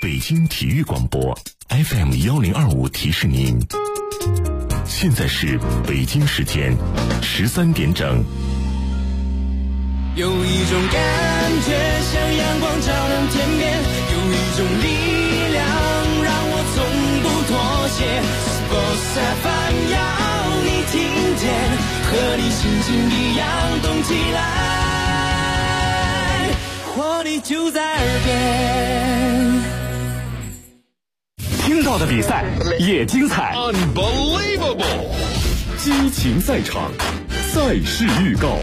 北京体育广播 FM1025提示您，现在是北京时间13点整。 有一种感觉像阳光照亮天边，有一种力量让我从不妥协。Sports FM 要你听见，和你心情一样动起来，活力就在耳边。 听到的比赛也精彩 Unbelievable 激情赛场，赛事预告。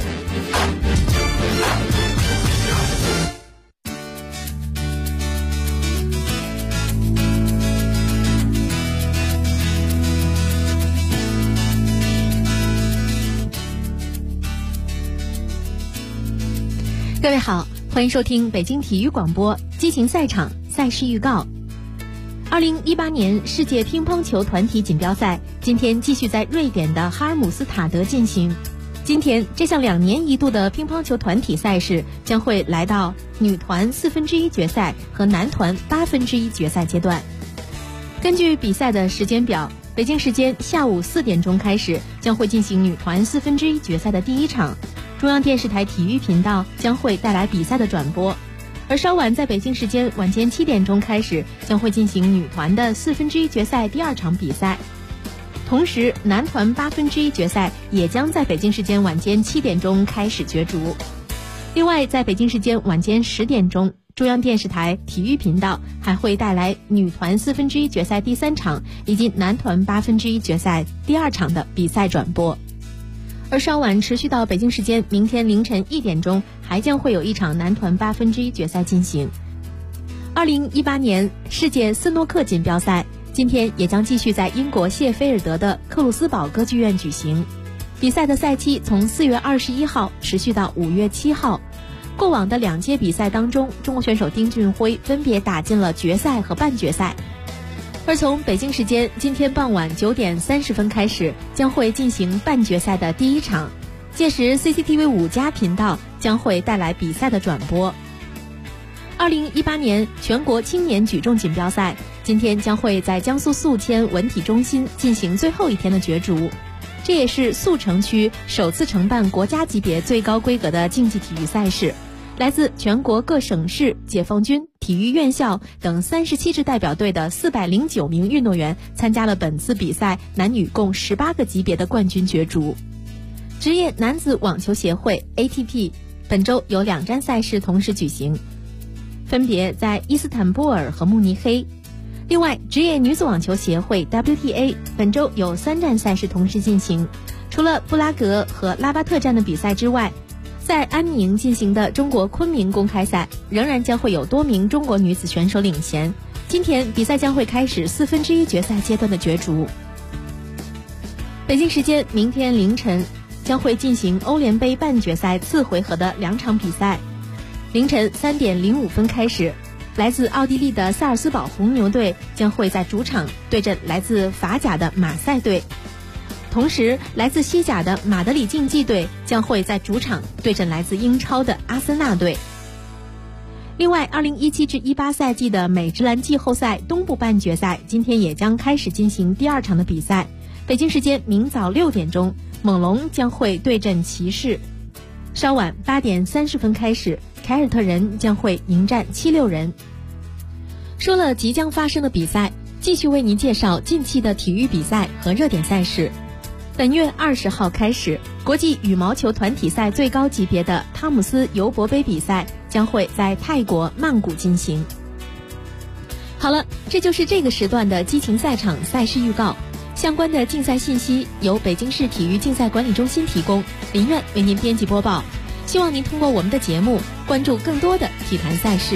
各位好，欢迎收听北京体育广播激情赛场赛事预告。2018年世界乒乓球团体锦标赛今天继续在瑞典的哈尔姆斯塔德进行。今天这项2年一度的乒乓球团体赛事将会来到女团1/4决赛和男团1/8决赛阶段。根据比赛的时间表，北京时间下午4点钟开始将会进行女团1/4决赛的第一场，中央电视台体育频道将会带来比赛的转播。而稍晚在北京时间晚间7点钟开始将会进行女团的1/4决赛第2场比赛，同时男团1/8决赛也将在北京时间晚间7点钟开始角逐。另外在北京时间晚间10点钟，中央电视台体育频道还会带来女团1/4决赛第3场以及男团1/8决赛第2场的比赛转播。而稍晚持续到北京时间明天凌晨1点钟，还将会有一场男团1/8决赛进行。2018年世界斯诺克锦标赛今天也将继续在英国谢菲尔德的克鲁斯堡歌剧院举行。比赛的赛期从4月21号持续到5月7号。过往的2届比赛当中，中国选手丁俊晖分别打进了决赛和半决赛。而从北京时间今天傍晚9点30分开始，将会进行半决赛的第一场，届时 CCTV 5+频道将会带来比赛的转播。2018年全国青年举重锦标赛今天将会在江苏宿迁文体中心进行最后一天的角逐，这也是宿城区首次承办国家级别最高规格的竞技体育赛事。来自全国各省市、解放军、体育院校等37支代表队的409名运动员参加了本次比赛男女共18个级别的冠军角逐。职业男子网球协会 ATP 本周有2站赛事同时举行，分别在伊斯坦布尔和慕尼黑。另外，职业女子网球协会 WTA 本周有3站赛事同时进行，除了布拉格和拉巴特站的比赛之外，在安宁进行的中国昆明公开赛仍然将会有多名中国女子选手领衔。今天比赛将会开始1/4决赛阶段的角逐。北京时间明天凌晨将会进行欧联杯半决赛次回合的2场比赛。凌晨3点05分开始，来自奥地利的萨尔斯堡红牛队将会在主场对阵来自法甲的马赛队。同时，来自西甲的马德里竞技队将会在主场对阵来自英超的阿森纳队。另外，2017至18赛季的美职篮季后赛东部半决赛今天也将开始进行第2场的比赛。北京时间明早6点钟，猛龙将会对阵骑士。稍晚8点30分开始，凯尔特人将会迎战76人。说了即将发生的比赛，继续为您介绍近期的体育比赛和热点赛事。本月20号开始，国际羽毛球团体赛最高级别的汤姆斯尤伯杯比赛将会在泰国曼谷进行。好了，这就是这个时段的激情赛场赛事预告。相关的竞赛信息由北京市体育竞赛管理中心提供，林苑为您编辑播报。希望您通过我们的节目关注更多的体坛赛事。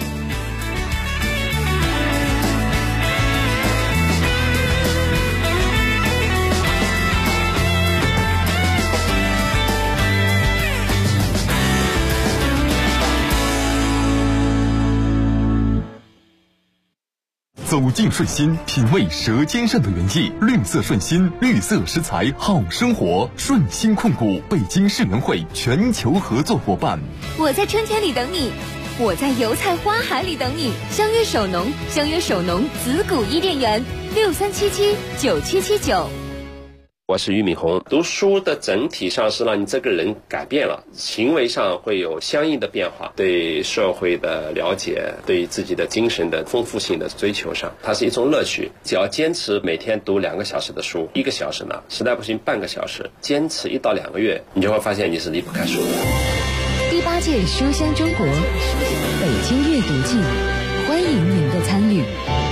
走进顺心，品味舌尖上的原意。绿色顺心，绿色食材好生活。顺心控股，北京市联会全球合作伙伴。 我在春天里等你， 我在油菜花海里等你。相约首农，相约首农子谷伊甸园，63779779。 我是俞敏洪。读书的整体上是让你这个人改变了，行为上会有相应的变化，对社会的了解，对自己的精神的丰富性的追求上，它是一种乐趣。只要坚持每天读2个小时的书，1个小时呢，实在不行半个小时，坚持1到2个月，你就会发现你是离不开书的。 第8届书香中国北京阅读季，欢迎您的参与。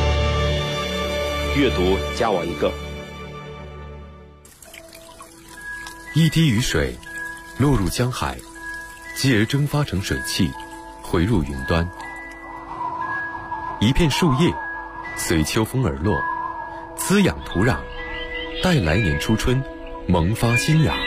阅读加我一个。 一滴雨水落入江海，继而蒸发成水汽，回入云端。一片树叶随秋风而落，滋养土壤，待来年初春萌发新芽。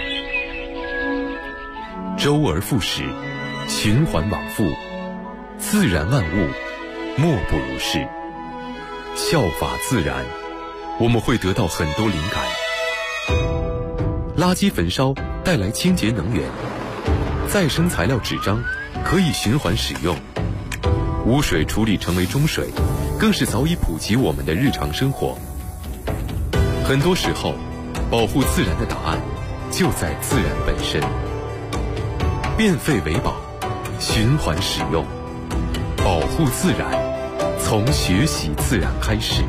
周而复始，循环往复，自然万物莫不如是。效法自然，我们会得到很多灵感。垃圾焚烧带来清洁能源，再生材料纸张可以循环使用，污水处理成为中水，更是早已普及我们的日常生活。很多时候，保护自然的答案就在自然本身。变废为宝，循环使用，保护自然，从学习自然开始。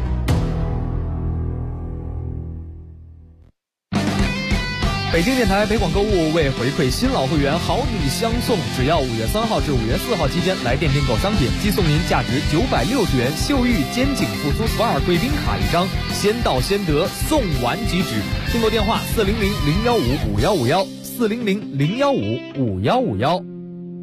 北京电台北广购物为回馈新老会员好礼相送，只要5月3号至5月4号期间来店订购商品，即送您价值960元秀玉肩颈复苏 SPA 贵宾卡1张，先到先得，送完即止。订购电话400-015-5151，400-015-5151。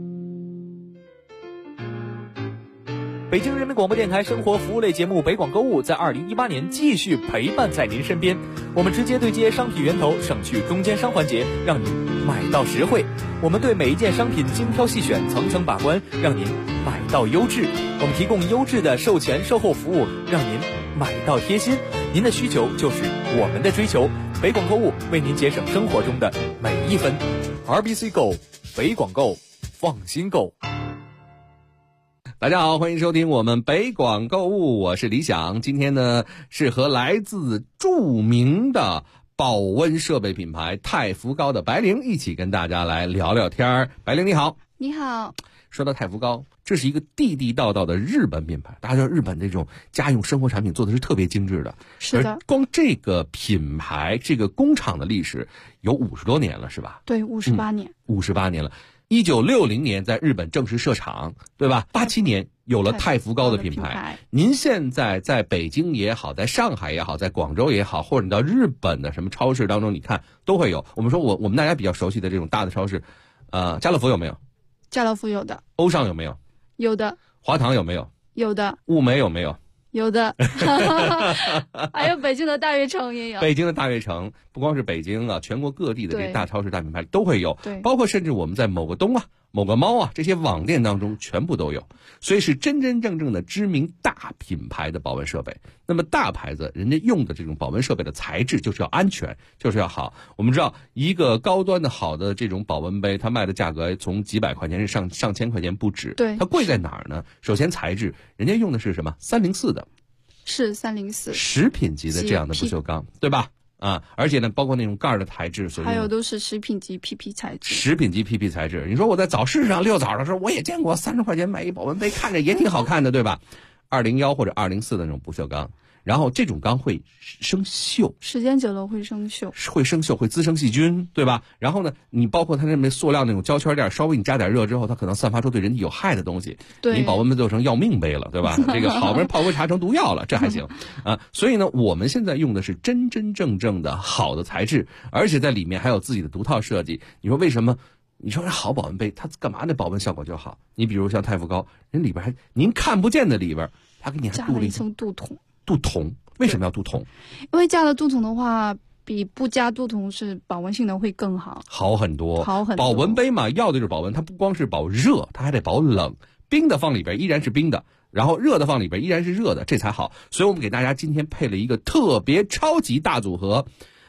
北京人民广播电台生活服务类节目《北广购物》在2018年继续陪伴在您身边。我们直接对接商品源头，省去中间商环节，让您买到实惠。我们对每一件商品精挑细选，层层把关，让您买到优质。我们提供优质的售前售后服务，让您买到贴心。您的需求就是我们的追求。北广购物为您节省生活中的每一分。RBC Go， 北广购，放心购。大家好，欢迎收听我们北广购物，我是李想。今天呢是和来自著名的保温设备品牌太福高的白灵一起跟大家来聊聊天。白灵你好。 你好。 说到太福高，这是一个地地道道的日本品牌，大家知道日本这种家用生活产品做的是特别精致的。 是的。 而光这个品牌这个工厂的历史有50多年了是吧？ 对，58年。 58年了。1960年在日本正式设厂，对吧？87年有了太福高的品牌。您现在在北京也好，在上海也好，在广州也好，或者你到日本的什么超市当中，你看都会有。我们说我们大家比较熟悉的这种大的超市，家乐福有没有？ 家乐福有的。 欧尚有没有？ 有的。 华堂有没有？ 有的。 物美有没有？ 有的。还有北京的大悦城也有。 北京的大悦城不光是北京啊，全国各地的这大超市大品牌都会有。 对。 包括甚至我们在某个东啊、某个猫啊这些网店当中全部都有，所以是真真正正的知名大品牌的保温设备。那么大牌子人家用的这种保温设备的材质就是要安全，就是要好。我们知道一个高端的好的这种保温杯，它卖的价格从几百块钱是上千块钱不止。 对。 它贵在哪儿呢？首先材质，人家用的是什么304的。 是304 食品级的这样的不锈钢，对吧？啊，而且呢，包括那种盖儿的材质， 还有都是食品级 PP 材质。 食品级 PP 材质，你说我在早市上遛早的时候，我也见过30块钱买一保温杯，看着也挺好看的，对吧？201或者204的那种不锈钢，然后这种钢会生锈， 时间久了会生锈， 会滋生细菌，对吧？然后呢，你包括它那塑料那种胶圈垫，稍微你加点热之后，它可能散发出对人体有害的东西。 对， 你保温杯做成要命杯了，对吧？这个好不容易泡杯茶成毒药了，这还行啊。所以呢，我们现在用的是真真正正的好的材质，而且在里面还有自己的独套设计。你说为什么？你说好保温杯，它干嘛那保温效果就好？你比如像太福高，人里边还您看不见的里边，它给你还镀了一层镀铜。 镀铜为什么要镀铜？ 因为加了镀铜的话，比不加镀铜是保温性能会更好， 好很多。 保温杯嘛，要的就是保温，它不光是保热，它还得保冷。冰的放里边依然是冰的，然后热的放里边依然是热的，这才好。所以我们给大家今天配了一个特别超级大组合。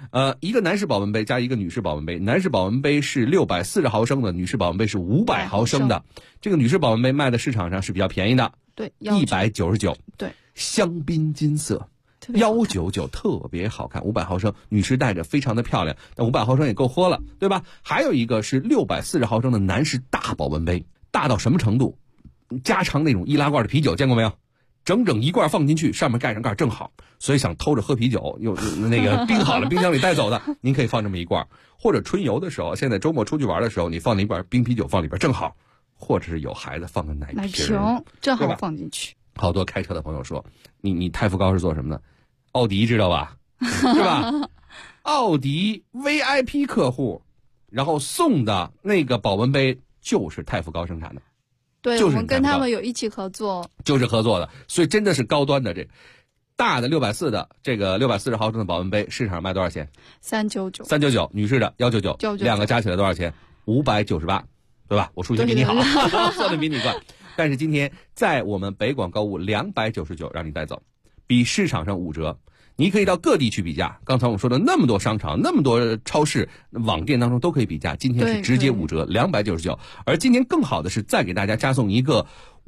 一个男士保温杯加一个女士保温杯，男士保温杯是640毫升的，女士保温杯是500毫升的。这个女士保温杯卖的市场上是比较便宜的， 对 ，199。 对， 香槟金色，199特别好看，500毫升，女士戴着非常的漂亮，但500毫升也够喝了，对吧？还有一个是640毫升的男士大保温杯，大到什么程度？加长那种易拉罐的啤酒见过没有？整整一罐放进去，上面盖上盖正好。所以想偷着喝啤酒，又那个冰好了，冰箱里带走的，您可以放这么一罐。或者春游的时候，现在周末出去玩的时候，你放一罐冰啤酒放里边正好。或者是有孩子放个奶瓶正好放进去。 好多开车的朋友说，你太福高是做什么的？奥迪知道吧？是吧？奥迪 VIP 客户，然后送的那个保温杯就是太福高生产的。 对， 就是我们跟他们有一起合作， 就是合作的，所以真的是高端的。这大的640的这个640毫升的保温杯，市场上卖多少钱？399，女士的199，两个加起来多少钱？598，对吧？我数学比你好，算的比你快。但是今天在我们北广购物299让你带走，比市场上5折。你可以到各地去比价，刚才我们说的那么多商场、那么多超市、网店当中都可以比价，今天是直接5折，299。而今天更好的是再给大家加送一个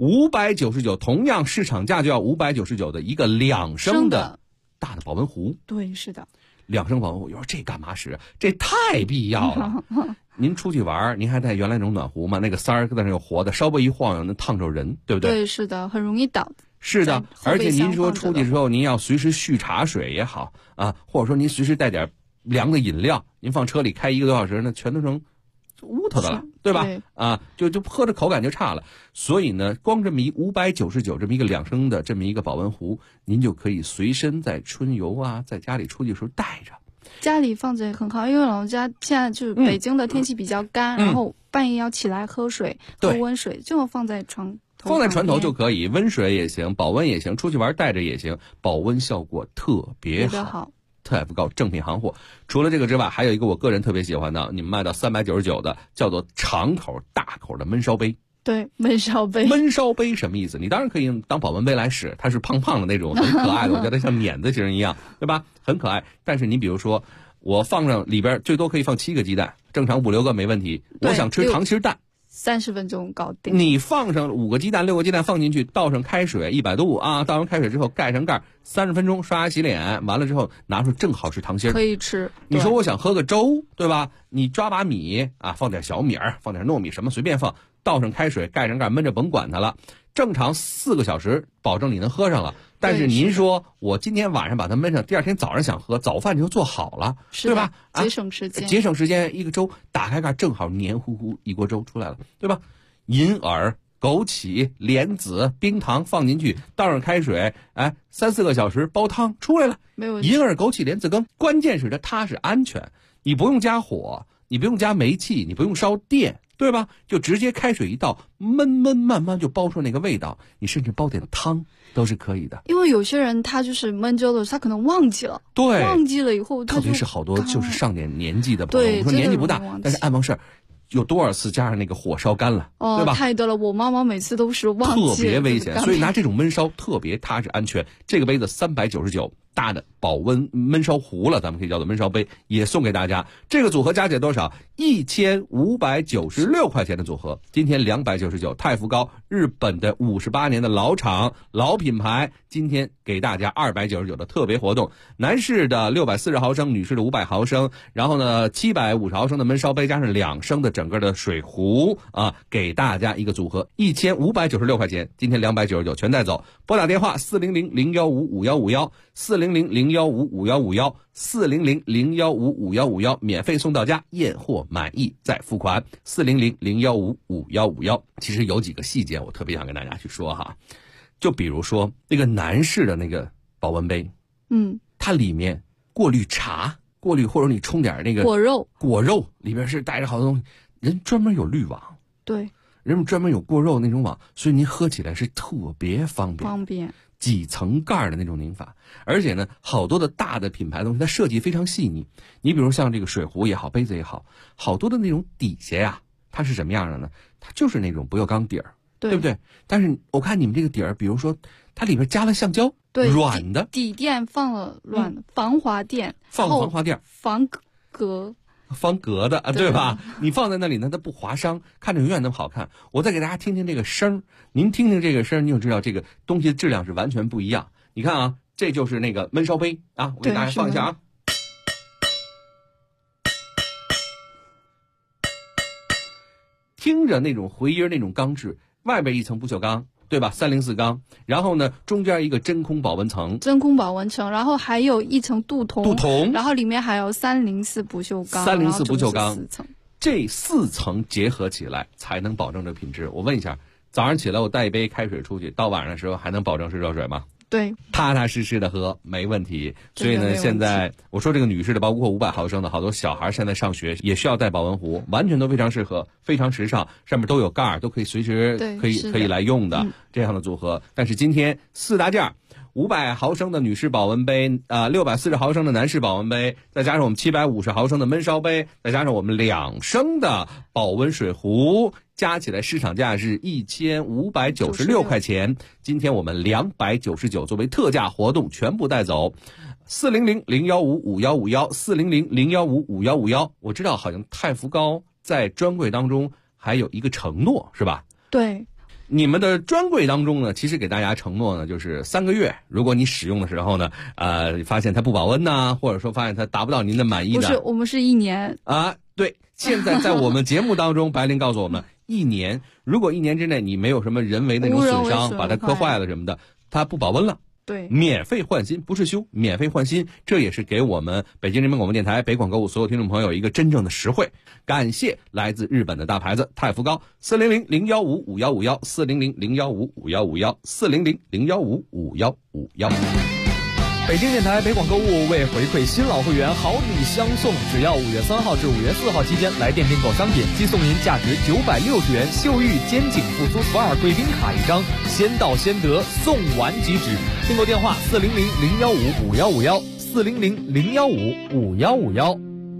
599，同样市场价就要599的一个2升的大的保温壶。 对，是的 ，2升保温壶，有时候这干嘛使？这太必要了。您出去玩，您还带原来那种暖壶吗？那个塞儿在那有活的，稍微一晃悠能烫着人，对不对？ 对，是的，很容易倒。 是的，而且您说出去之后，您要随时续茶水也好啊，或者说您随时带点凉的饮料，您放车里开1个多小时，那全都成乌头的了，对吧？啊，就喝着口感就差了。所以呢，光这么599这么一个2升的这么一个保温壶，您就可以随身在春游啊，在家里出去的时候带着。 家里放着也很好，因为老家现在就是北京的天气比较干，然后半夜要起来喝水，喝温水，就放在床头就可以，温水也行，保温也行，出去玩带着也行，保温效果特别好。太福高正品行货。除了这个之外，还有一个我个人特别喜欢的，你们卖到399的，叫做长口大口的焖烧杯。 对，焖烧杯。 焖烧杯什么意思？你当然可以当保温杯来使，它是胖胖的那种，很可爱的，我觉得像碾子型一样，对吧？很可爱。但是你比如说，我放上里边最多可以放7个鸡蛋，正常5、6个没问题。我想吃溏心蛋 ，30分钟搞定。 你放上5个鸡蛋、6个鸡蛋放进去，倒上开水100度啊，倒上开水之后盖上盖，30分钟刷牙洗脸，完了之后拿出正好是溏心， 可以吃。 你说我想喝个粥，对吧？你抓把米啊，放点小米儿，放点糯米什么随便放，倒上开水盖上盖焖着甭管它了，正常4个小时保证你能喝上了。但是您说我今天晚上把它焖上，第二天早上想喝，早饭就做好了，对吧？ 节省时间， 节省时间。一个粥打开盖正好黏糊糊一锅粥出来了，对吧？银耳、枸杞、莲子、冰糖放进去，倒上开水，哎，3、4个小时煲汤出来了， 没问题。 银耳、枸杞、莲子羹，关键是它是安全，你不用加火，你不用加煤气，你不用烧电，对吧？就直接开水一倒，焖慢慢就煲出那个味道。你甚至煲点汤都是可以的。 因为有些人他就是焖粥的时候，他可能忘记了， 对， 忘记了以后， 特别是好多就是上点年纪的朋友，我说年纪不大，但是爱忘事儿。有多少次加上那个火烧干了，对吧？ 太多了，我妈妈每次都是忘记， 特别危险。所以拿这种焖烧特别踏实安全。这个杯子399，大的保温焖烧壶了，咱们可以叫做焖烧杯，也送给大家。这个组合加起来多少？1596块钱的组合，今天299。太福高，日本的58年的老厂老品牌，今天给大家299的特别活动。男士的640毫升，女士的500毫升，然后呢750毫升的焖烧杯加上2升的整个的水壶啊，给大家一个组合，1596块钱，今天299全带走。拨打电话400-015-5151，400-015-5151，400-015-5151，免费送到家，验货满意再付款。400-015-5151。其实有几个细节我特别想跟大家去说哈，就比如说那个男士的那个保温杯，它里面过滤茶，过滤或者你冲点那个果肉里边是带着好多东西，人专门有滤网， 对， 人们专门有过肉那种网，所以您喝起来是特别方便。几层盖的那种拧法，而且呢，好多的大的品牌的东西，它设计非常细腻。你比如像这个水壶也好，杯子也好，好多的那种底下呀，它是什么样的呢？它就是那种不锈钢底儿， 对不对？但是我看你们这个底儿，比如说它里边加了橡胶， 对， 软的底垫放了软的防滑垫， 放防滑垫， 方格的啊，对吧？你放在那里呢，它不划伤，看着永远那么好看。我再给大家听听这个声，您听听这个声，你就知道这个东西的质量是完全不一样。你看啊，这就是那个焖烧杯啊，我给大家放一下啊。听着那种回音，那种钢质，外边一层不锈钢，对吧？304钢，然后呢，中间一个真空保温层， 然后还有一层镀铜，然后里面还有304不锈钢 ，304不锈钢 ，4层， 这4层结合起来才能保证这品质。我问一下，早上起来我带一杯开水出去，到晚上的时候还能保证是热水吗？ 对， 踏踏实实的喝没问题。所以呢，现在我说这个女士的，包括500毫升的，好多小孩现在上学也需要带保温壶，完全都非常适合，非常时尚，上面都有盖儿，都可以随时可以来用的这样的组合。但是今天4大件，500毫升的女士保温杯，640毫升的男士保温杯，再加上我们750毫升的焖烧杯，再加上我们2升的保温水壶，加起来市场价是1596块钱。今天我们299作为特价活动全部带走。400-015-5151，400-015-5151。我知道好像太福高在专柜当中还有一个承诺，是吧？ 对。 你们的专柜当中呢，其实给大家承诺呢，就是3个月，如果你使用的时候呢，发现它不保温呐，或者说发现它达不到您的满意的， 不是，我们是1年啊。对，现在在我们节目当中，白灵告诉我们，1年，如果1年之内你没有什么人为那种损伤，把它磕坏了什么的，它不保温了。 对， 免费换新，不是修，免费换新，这也是给我们北京人民广播电台北广购物所有听众朋友一个真正的实惠。感谢来自日本的大牌子太福高，400-015-5151，400-015-5151，400-015-5151。 北京电台北广购物为回馈新老会员好礼相送，只要5月3号至5月4号期间来店订购商品，即送您价值960元秀玉肩颈复苏普洱贵宾卡1张，先到先得，送完即止。订购电话400-015-5151，400-015-5151。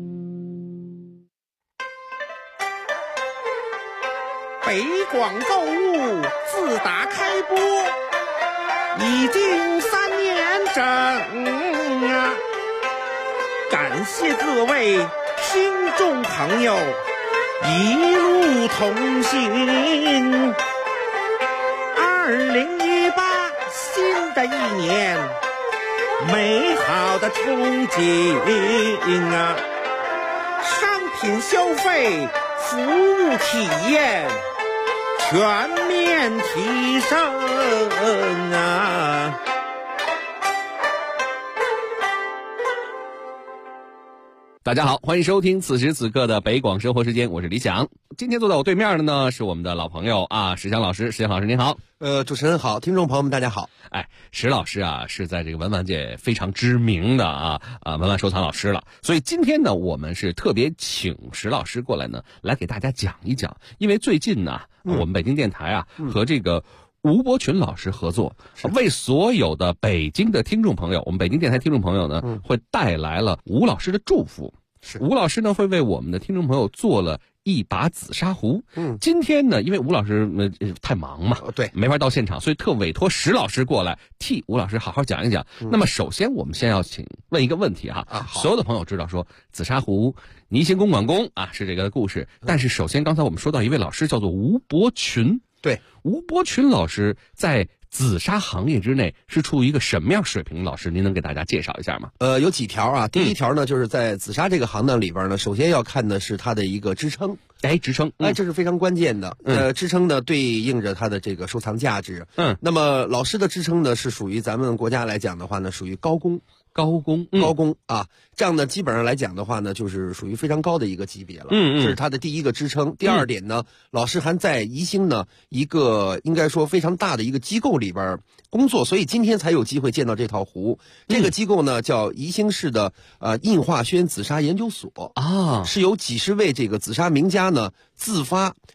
北广购物自打开播已经3年整啊！感谢各位听众朋友一路同行。2018新的一年，美好的憧憬啊！商品消费，服务体验全面提升啊！ 大家好，欢迎收听此时此刻的北广生活时间，我是李想。今天坐在我对面的呢是我们的老朋友啊，石强老师。石强老师您好。 主持人好，听众朋友们大家好。 石老师啊是在这个文玩界非常知名的文玩收藏老师了，所以今天呢我们是特别请石老师过来呢来给大家讲一讲，因为最近呢我们北京电台和这个吴伯群老师合作，为所有的北京的听众朋友，我们北京电台听众朋友呢会带来了吴老师的祝福。吴老师呢会为我们的听众朋友做了一把紫砂壶。今天呢因为吴老师太忙嘛， 对， 没法到现场，所以特委托石老师过来替吴老师好好讲一讲。那么首先我们先要问一个问题所有的朋友知道说紫砂壶倪行公馆公是这个故事，但是首先刚才我们说到一位老师叫做吴伯群。 对， 吴伯群老师在紫砂行业之内是处于一个什么样水平？老师您能给大家介绍一下吗？ 有几条第一条呢就是在紫砂这个行当里边呢，首先要看的是它的一个支撑。 支撑， 这是非常关键的。支撑呢对应着它的这个收藏价值。那么老师的支撑呢是属于咱们国家来讲的话呢，属于高工这样呢基本上来讲的话呢，就是属于非常高的一个级别了。这是它的第一个支撑。第二点呢，老师还在宜兴呢一个应该说非常大的一个机构里边工作，所以今天才有机会见到这套壶。这个机构呢叫宜兴市的印化轩紫砂研究所是由几十位这个紫砂名家呢自发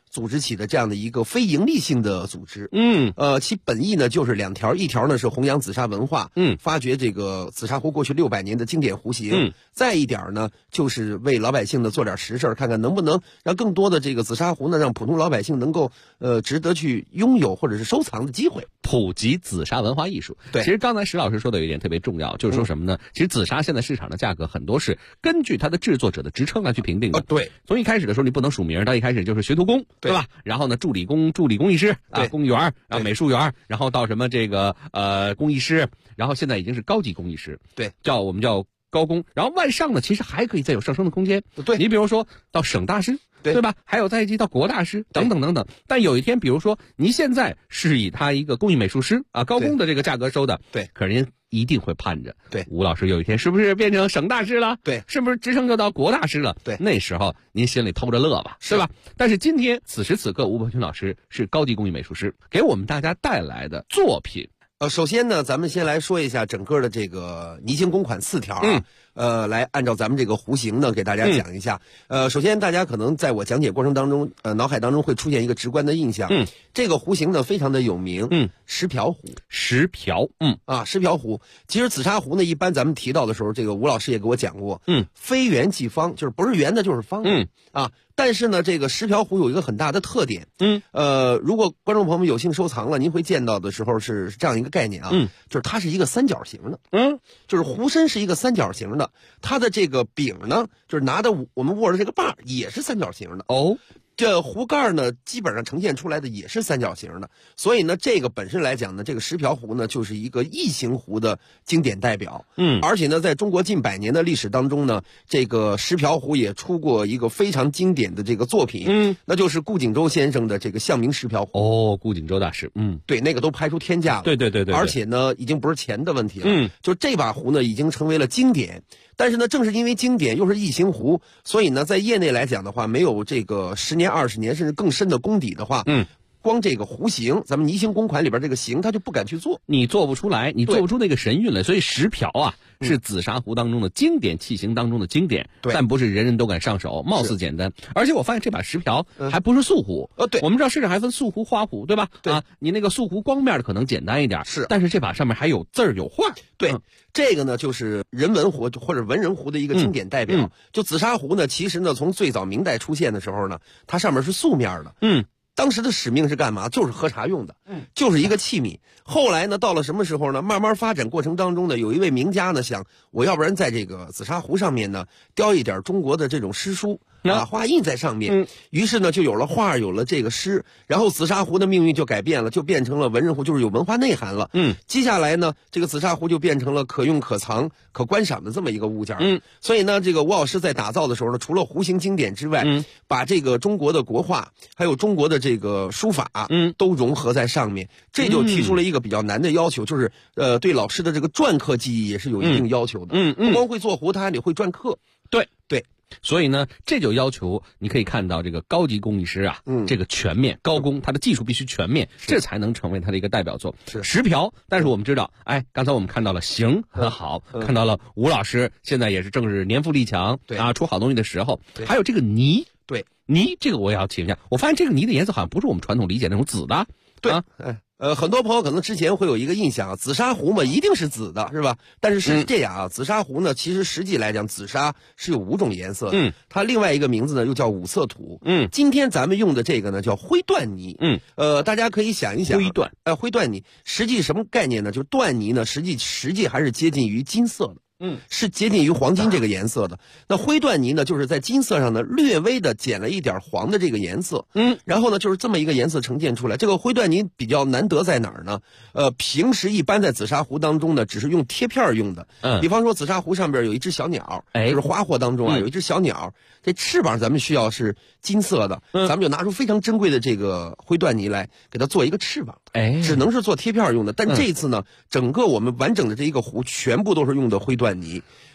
组织起的这样的一个非营利性的组织。其本意呢就是2条，一条呢是弘扬紫砂文化，发掘这个紫砂壶过去600年的经典壶型，再一点呢就是为老百姓呢做点实事，看看能不能让更多的这个紫砂壶呢让普通老百姓能够值得去拥有或者是收藏的机会， 普及紫砂文化艺术。 对， 其实刚才石老师说的有一点特别重要，就是说什么呢？其实紫砂现在市场的价格很多是根据它的制作者的职称来去评定的。 对， 从一开始的时候你不能署名，到一开始就是学徒工，对吧？然后呢，助理工艺师啊，工艺员，然后美术员，然后到什么这个工艺师，然后现在已经是高级工艺师， 对， 我们叫高工，然后往上呢，其实还可以再有上升的空间。 对， 你比如说到省大师，对吧？还有再一级到国大师等等等等。但有一天，比如说您现在是以他一个工艺美术师啊高工的这个价格收的， 对， 可是您一定会盼着， 对， 吴老师有一天是不是变成省大师了？ 对， 是不是职称就到国大师了？ 对， 那时候您心里偷着乐吧，对吧？但是今天此时此刻，吴伯群老师是高级工艺美术师，给我们大家带来的作品。 首先呢，咱们先来说一下整个的这个泥形公款4条啊，来按照咱们这个壶型呢给大家讲一下。首先大家可能在我讲解过程当中，脑海当中会出现一个直观的印象。这个壶型呢非常的有名，石瓢壶。石瓢壶。其实紫砂壶呢，一般咱们提到的时候，这个吴老师也给我讲过，非圆即方，就是不是圆的就是方。但是呢，这个石瓢壶有一个很大的特点，如果观众朋友们有幸收藏了，您会见到的时候是这样一个概念啊，就是它是一个三角形的，就是壶身是一个三角形的，它的这个柄呢，就是拿的我们握着这个把也是三角形的哦。这壶盖呢，基本上呈现出来的也是三角形的，所以呢，这个本身来讲呢，这个石瓢壶呢，就是一个异形壶的经典代表。而且呢，在中国近100年的历史当中呢，这个石瓢壶也出过一个非常经典的这个作品，那就是顾景舟先生的这个象名石瓢壶。哦，顾景舟大师，对，那个都拍出天价了。对，而且呢，已经不是钱的问题了，就这把壶呢，已经成为了经典。但是呢，正是因为经典又是异形壶，所以呢，在业内来讲的话，没有这个10年、20年甚至更深的功底的话，光这个壶型，咱们泥形公款里边这个型，他就不敢去做， 你做不出来，你做不出那个神韵来。所以石瓢啊，是紫砂壶当中的经典器型当中的经典，但不是人人都敢上手，貌似简单。而且我发现这把石瓢还不是素壶，对，我们知道市场还分素壶、花壶，对吧？对啊，你那个素壶光面的可能简单一点，是，但是这把上面还有字儿有画， 对。这个呢，就是人文壶或者文人壶的一个经典代表。就紫砂壶呢，其实呢，从最早明代出现的时候呢，它上面是素面的。当时的使命是干嘛？就是喝茶用的，就是一个器皿。后来呢，到了什么时候呢？慢慢发展过程当中呢，有一位名家呢想，我要不然在这个紫砂壶上面呢，雕一点中国的这种诗书。画印在上面，于是呢就有了画，有了这个诗，然后紫砂壶的命运就改变了，就变成了文人壶，就是有文化内涵了。接下来呢，这个紫砂壶就变成了可用、可藏、可观赏的这么一个物件。所以呢，这个吴老师在打造的时候呢，除了壶型经典之外，把这个中国的国画，还有中国的这个书法，都融合在上面，这就提出了一个比较难的要求，就是对老师的这个篆刻技艺也是有一定要求的。不光会做壶，他还得会篆刻。对。 所以呢，这就要求你可以看到这个高级工艺师啊，这个全面高工，他的技术必须全面，这才能成为他的一个代表作。石瓢，但是我们知道，刚才我们看到了形很好，看到了吴老师现在也是正是年富力强啊，出好东西的时候。还有这个泥，泥这个我也要请一下，我发现这个泥的颜色好像不是我们传统理解那种紫的， 很多朋友可能之前会有一个印象，紫砂壶嘛一定是紫的，是吧？但是是这样啊，紫砂壶呢，其实实际来讲，紫砂是有5种颜色的。它另外一个名字呢又叫五色土。今天咱们用的这个呢叫灰缎泥。大家可以想一想，灰缎泥实际什么概念呢？就是缎泥呢，实际还是接近于金色的。是接近于黄金这个颜色的。那灰缎泥呢，就是在金色上呢略微的减了一点黄的这个颜色。然后呢，就是这么一个颜色呈现出来。这个灰缎泥比较难得在哪儿呢？平时一般在紫砂壶当中呢，只是用贴片用的。比方说紫砂壶上边有一只小鸟，就是花货当中啊有一只小鸟，这翅膀咱们需要是金色的，咱们就拿出非常珍贵的这个灰缎泥来给它做一个翅膀。只能是做贴片用的。但这次呢，整个我们完整的这一个壶全部都是用的灰缎泥。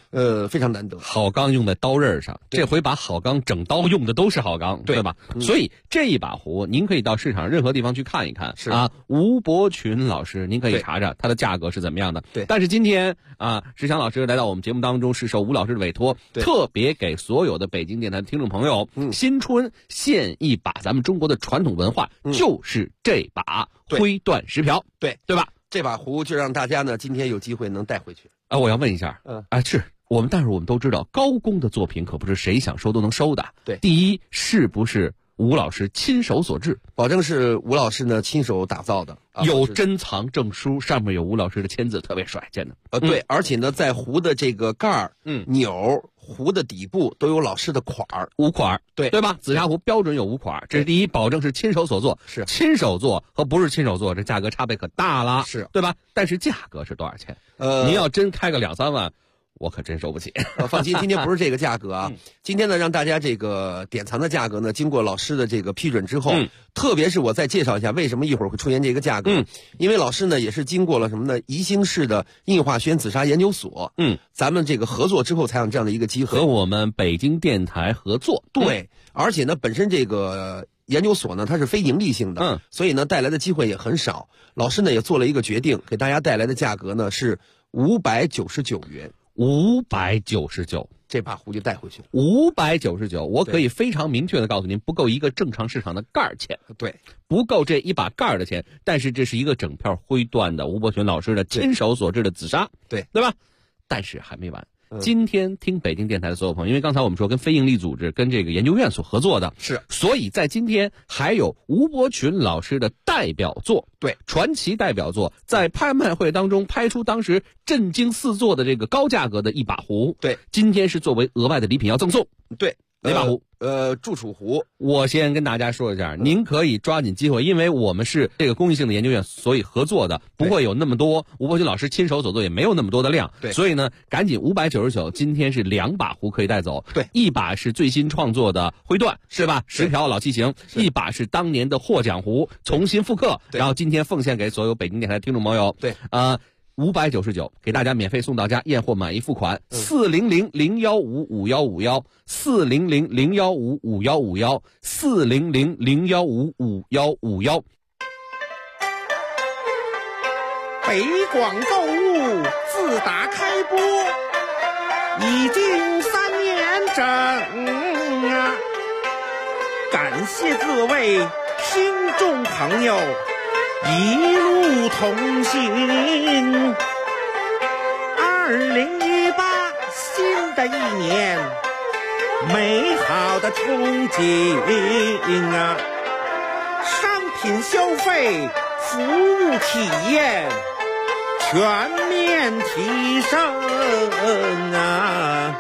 非常难得。 好钢用在刀刃上，这回把好钢整刀用的都是好钢，对吧？所以这一把壶，您可以到市场任何地方去看一看。 是啊，吴伯群老师，您可以查查它的价格是怎么样的。 对。 但是今天啊，石强老师来到我们节目当中，是受吴老师的委托，特别给所有的北京电台的听众朋友，新春献一把咱们中国的传统文化，就是这把灰缎石瓢，对吧？ 这把壶就让大家呢今天有机会能带回去。 啊，我要问一下，是但是我们都知道，高工的作品可不是谁想收都能收的。 对， 第一，是不是吴老师亲手所制？ 保证是吴老师呢亲手打造的， 有珍藏证书，上面有吴老师的签字，特别帅，见的。 对，而且呢，在壶的这个盖儿、钮、壶的底部都有老师的款儿 ，5款， 对吧？紫砂壶标准有5款，这是第一，保证是亲手所做。 是亲手做和不是亲手做，这价格差别可大了， 是对吧？但是价格是多少钱？您要真开个2-3万。我可真收不起。 放心，今天不是这个价格啊。今天呢，让大家这个典藏的价格呢，经过老师的这个批准之后，特别是我再介绍一下为什么一会儿会出现这个价格。因为老师呢也是经过了什么呢？宜兴市的印化轩紫砂研究所，咱们这个合作之后才有这样的一个机会， 和我们北京电台合作。 对，而且呢，本身这个研究所呢它是非盈利性的，所以呢带来的机会也很少。老师呢也做了一个决定，给大家带来的价格呢是599元。 599， 这把壶就带回去了。 599，我可以非常明确的告诉您，不够一个正常市场的盖儿钱。 对， 不够这一把盖儿的钱。但是这是一个整片灰缎的吴伯群老师的亲手所制的紫砂，对吧？但是还没完。今天听北京电台的所有朋友，因为刚才我们说跟非营利组织、跟这个研究院所合作的， 是， 所以在今天还有吴伯群老师的代表作， 对， 传奇代表作，在拍卖会当中拍出当时震惊四座的这个高价格的一把壶， 对， 今天是作为额外的礼品要赠送， 对， 哪把壶？ 铸储壶。 我先跟大家说一下，您可以抓紧机会，因为我们是这个公益性的研究院，所以合作的不会有那么多，吴伯群老师亲手所做也没有那么多的量， 对， 所以呢，赶紧599，今天是2把壶可以带走， 对， 一把是最新创作的灰缎，是吧？石瓢老器型，一把是当年的获奖壶，重新复刻，然后今天奉献给所有北京电台的听众朋友， 对 ，599给大家免费送到家，验货满意付款，400-015-5151，400-015-5151，400-015-5151。 北广购物自打开播已经3年整啊，感谢各位听众朋友一路同行。2018新的一年，美好的憧憬啊！商品消费、服务体验全面提升啊！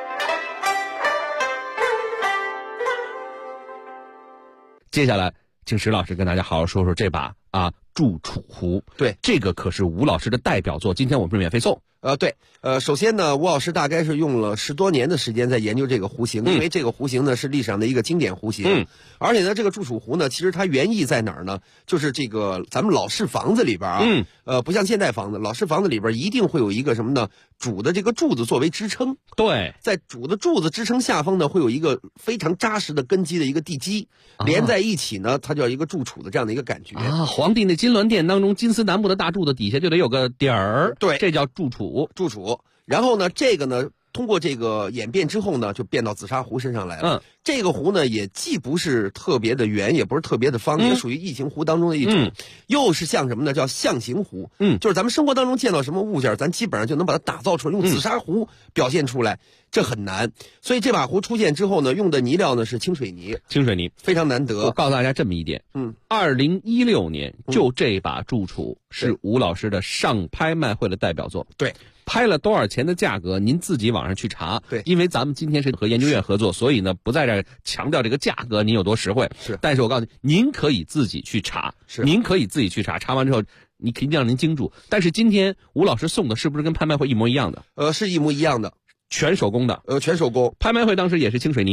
接下来，请石老师跟大家好好说说这把铸储壶。 对， 这个可是吴老师的代表作，今天我们是免费送。 对，首先呢，吴老师大概是用了10多年的时间在研究这个壶型，因为这个壶型呢是历史上的一个经典壶型，而且呢，这个铸储壶呢，其实它原意在哪儿呢？就是这个咱们老式房子里边不像现代房子，老式房子里边一定会有一个什么呢？主的这个柱子作为支撑， 对， 在主的柱子支撑下方呢，会有一个非常扎实的根基的一个地基，连在一起呢，它叫一个铸储的这样的一个感觉啊。皇帝那金銮殿当中，金丝楠木的大柱子底下就得有个底儿， 对， 这叫铸储。 然后呢，这个呢，通过这个演变之后呢，就变到紫砂壶身上来了。这个壶呢，也既不是特别的圆，也不是特别的方，也属于异形壶当中的一种，又是像什么呢？叫象形壶。就是咱们生活当中见到什么物件，咱基本上就能把它打造出来，用紫砂壶表现出来，这很难。所以这把壶出现之后呢，用的泥料呢是清水泥，非常难得。 我告诉大家这么一点，2016年就这把铸储是吴老师的上拍卖会的代表作。 对。 拍了多少钱的价格，您自己网上去查。 对， 因为咱们今天是和研究院合作，所以呢不在这强调这个价格您有多实惠。 是， 但是我告诉您可以自己去查。您可以自己去查，查完之后你肯定让您惊住。但是今天吴老师送的是不是跟拍卖会一模一样的？ 是一模一样的， 全手工的。 全手工。 拍卖会当时也是清水泥。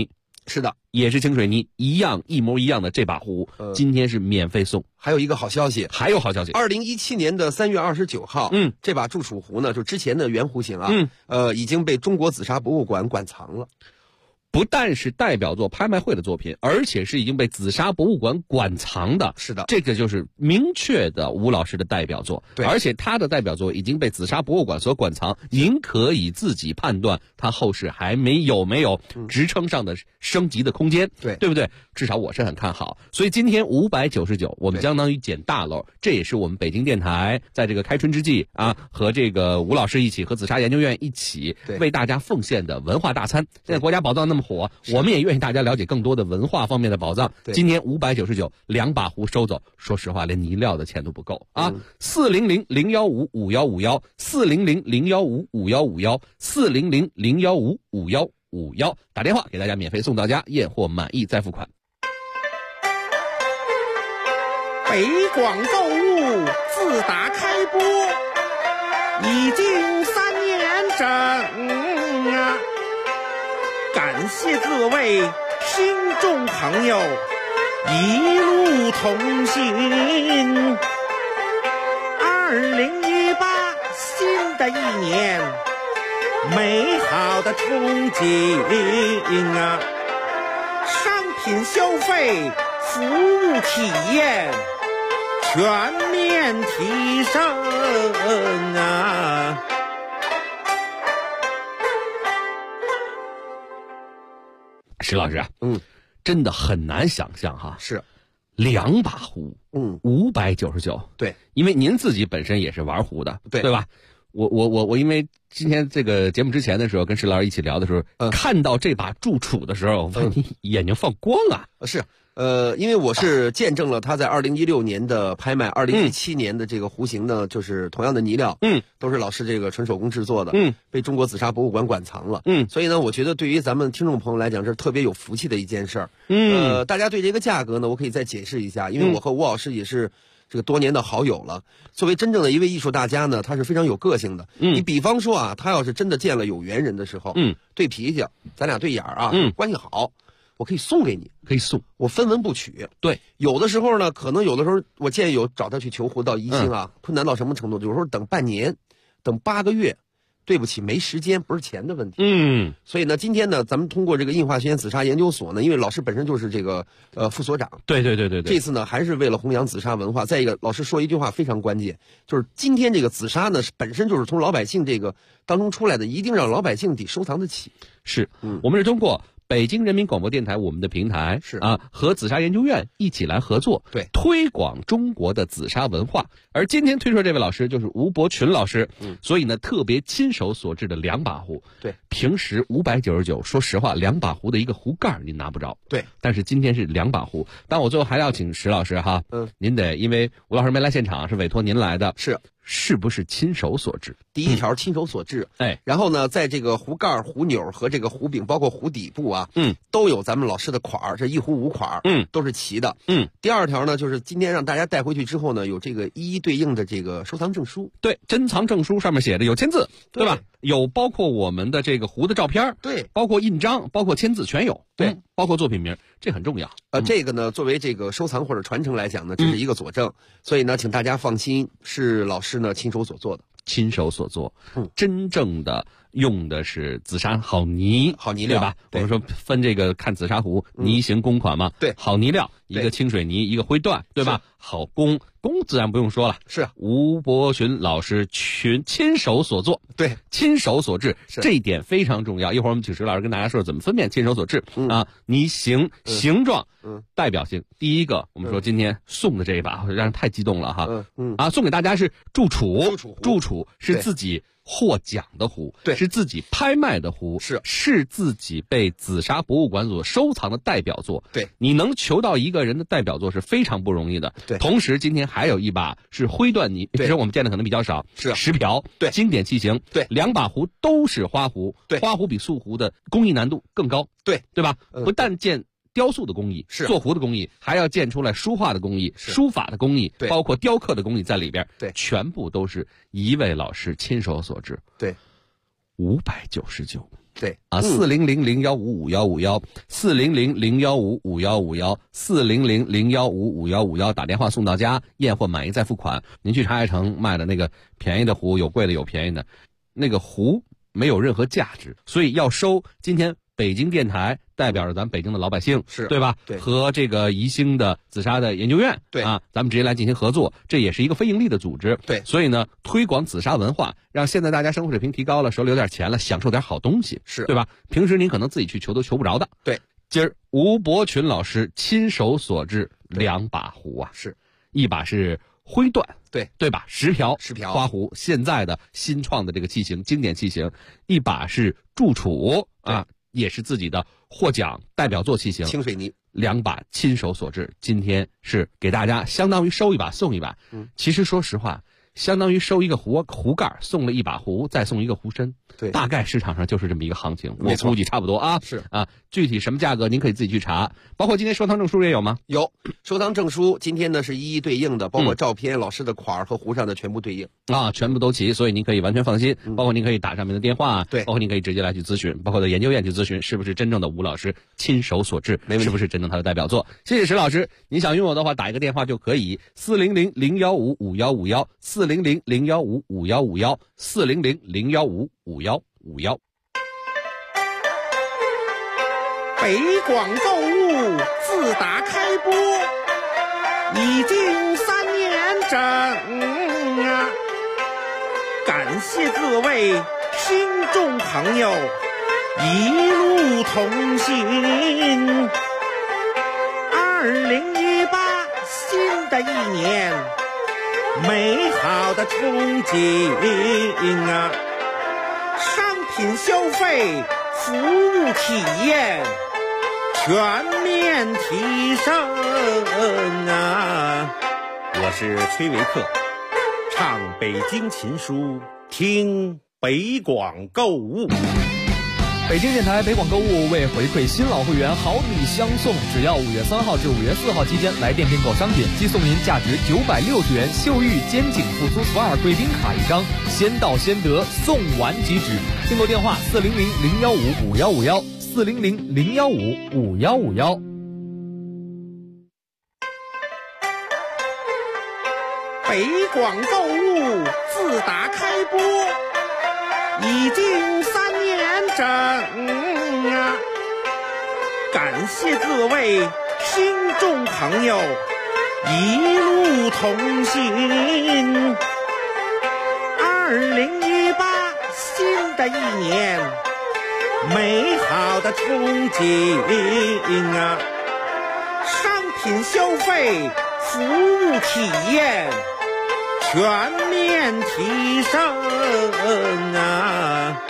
是的， 也是清水泥，一模一样的这把壶，今天是免费送。 还有一个好消息，2017年的3月29号，这把祝楚壶呢，就之前的原壶型啊，已经被中国紫砂博物馆馆藏了。 不但是代表作拍卖会的作品，而且是已经被紫砂博物馆馆藏的。 是的， 这个就是明确的吴老师的代表作。 对， 而且他的代表作已经被紫砂博物馆所馆藏，您可以自己判断他后世还没有职称上的升级的空间。对不对？至少我是很看好。所以今天599，我们相当于捡大漏，这也是我们北京电台在这个开春之际啊，和这个吴老师一起，和紫砂研究院一起为大家奉献的文化大餐。现在国家宝藏那么火，我们也愿意大家了解更多的文化方面的宝藏。今年599，两把壶收走，说实话连泥料的钱都不够啊！400-015-5151，400-015-5151，400-015-5151，打电话给大家免费送到家，验货满意再付款。 北广购物自打开播已经3年整啊！感谢各位听众朋友一路同行。2018新的一年，美好的憧憬啊！商品消费、服务体验全面提升啊！ 石老师，真的很难想象哈， 是两把壶，599， 对， 因为您自己本身也是玩壶的， 对吧？我因为今天这个节目之前的时候跟石老师一起聊的时候，看到这把祝楚的时候，你眼睛放光啊！ 是。因为我是见证了他在2016年的拍卖，2017年的这个壶型呢，就是同样的泥料，都是老师这个纯手工制作的，被中国紫砂博物馆馆藏了，所以呢，我觉得对于咱们听众朋友来讲，这是特别有福气的一件事儿。大家对这个价格呢，我可以再解释一下，因为我和吴老师也是这个多年的好友了。作为真正的一位艺术大家呢，他是非常有个性的。你比方说啊，他要是真的见了有缘人的时候，对脾气，咱俩对眼儿啊，关系好。我可以送给你， 可以送， 我分文不取。 对， 有的时候呢，可能有的时候我建议有找他去求壶到宜兴啊，困难到什么程度？有时候等半年，等8个月，对不起，没时间，不是钱的问题。所以呢，今天呢，咱们通过这个印化学院紫砂研究所呢，因为老师本身就是这个副所长， 对， 这次呢还是为了弘扬紫砂文化。再一个，老师说一句话非常关键，就是今天这个紫砂呢，本身就是从老百姓这个当中出来的，一定让老百姓得收藏得起。 是，我们是通过北京人民广播电台我们的平台是啊，和紫砂研究院一起来合作， 对， 推广中国的紫砂文化。而今天推出这位老师就是吴伯群老师，所以呢，特别亲手所制的两把壶， 对， 平时599，说实话，两把壶的一个壶盖您拿不着， 对， 但是今天是两把壶。但我最后还要请石老师哈，您得因为吴老师没来现场，是委托您来的，是不是亲手所制？ 第一条亲手所制，然后呢，在这个壶盖、壶钮和这个壶柄，包括壶底部啊，都有咱们老师的款儿，这一壶5款儿，都是齐的，第二条呢，就是今天让大家带回去之后呢，有这个一一对应的这个收藏证书， 对，珍藏证书上面写着有签字，对吧？有包括我们的这个壶的照片， 对， 包括印章，包括签字全有， 对， 包括作品名，这很重要。 这个呢，作为这个收藏或者传承来讲呢，这是一个佐证，所以呢，请大家放心，是老师呢亲手所做的。 亲手所做，真正的用的是紫砂好泥料，对吧？我们说分这个看紫砂壶泥型公款嘛， 对， 好泥料，一个清水泥，一个灰缎，对吧？好工自然不用说了， 是吴伯群老师亲手所做， 对， 亲手所制，这一点非常重要。一会儿我们请石老师跟大家说怎么分辨亲手所制啊，泥形、形状、代表性。第一个，我们说今天送的这一把，让人太激动了哈，送给大家是祝楚是自己获奖的壶， 对， 是自己拍卖的壶，是自己被紫砂博物馆所收藏的代表作， 对， 你能求到一个人的代表作是非常不容易的， 对。 同时今天还有一把是灰缎泥，其实我们见的可能比较少， 是石瓢， 对， 经典器型， 对， 两把壶都是花壶， 对， 花壶比素壶的工艺难度更高， 对吧？不但见雕塑的工艺， 是做壶的工艺，还要建出来书画的工艺、书法的工艺， 对， 包括雕刻的工艺在里边， 对， 全部都是一位老师亲手所制， 对， 599， 对啊，400015551，400015551，400015551，打电话送到家，验货满意再付款。您去茶叶城卖的那个便宜的壶，有贵的有便宜的，那个壶没有任何价值，所以要收今天北京电台代表着咱北京的老百姓， 是对吧？ 对， 和这个宜兴的紫砂的研究院， 对啊，咱们直接来进行合作，这也是一个非盈利的组织， 对。 所以呢，推广紫砂文化，让现在大家生活水平提高了，手里有点钱了，享受点好东西， 是对吧？平时您可能自己去求都求不着的， 对。 今儿吴伯群老师亲手所制2把壶啊， 是一把是灰缎，对吧？石瓢花壶，现在的新创的这个器型，经典器型；一把是铸杵啊，也是自己的获奖代表作器型， 清水泥 ，2把亲手所制。今天是给大家相当于收一把送一把。其实说实话，相当于收一个壶盖，送了1把壶，再送一个壶身。 对， 大概市场上就是这么一个行情， 我估计差不多啊。 是啊，具体什么价格您可以自己去查。包括今天收藏证书也有吗？ 有，收藏证书今天呢是一一对应的，包括照片、老师的款儿和壶上的全部对应啊，全部都齐，所以您可以完全放心。包括您可以打上面的电话， 对， 包括您可以直接来去咨询，包括到研究院去咨询，是不是真正的吴老师亲手所制，是不是真正他的代表作？谢谢石老师，您想拥有的话，打一个电话就可以，400-015-5151，400-015-5151，400-015-5151。 北广购物自打开播已经3年整啊，感谢各位听众朋友一路同行。2018新的一年，美好的憧憬啊，商品消费服务体验全面提升啊！我是崔维克，唱北京琴书，听北广购物。 北京电台北广购物为回馈新老会员好礼相送，只要5月3号至5月4号期间来店订购商品，即送您价值960元秀玉肩颈复苏 SPA 贵宾卡1张，先到先得，送完即止。订购电话400-015-5151，400-015-5151。 北广购物自打开播已经3年整啊，感谢各位听众朋友一路同行。2018新的一年，美好的憧憬啊，商品消费服务体验全面提升啊！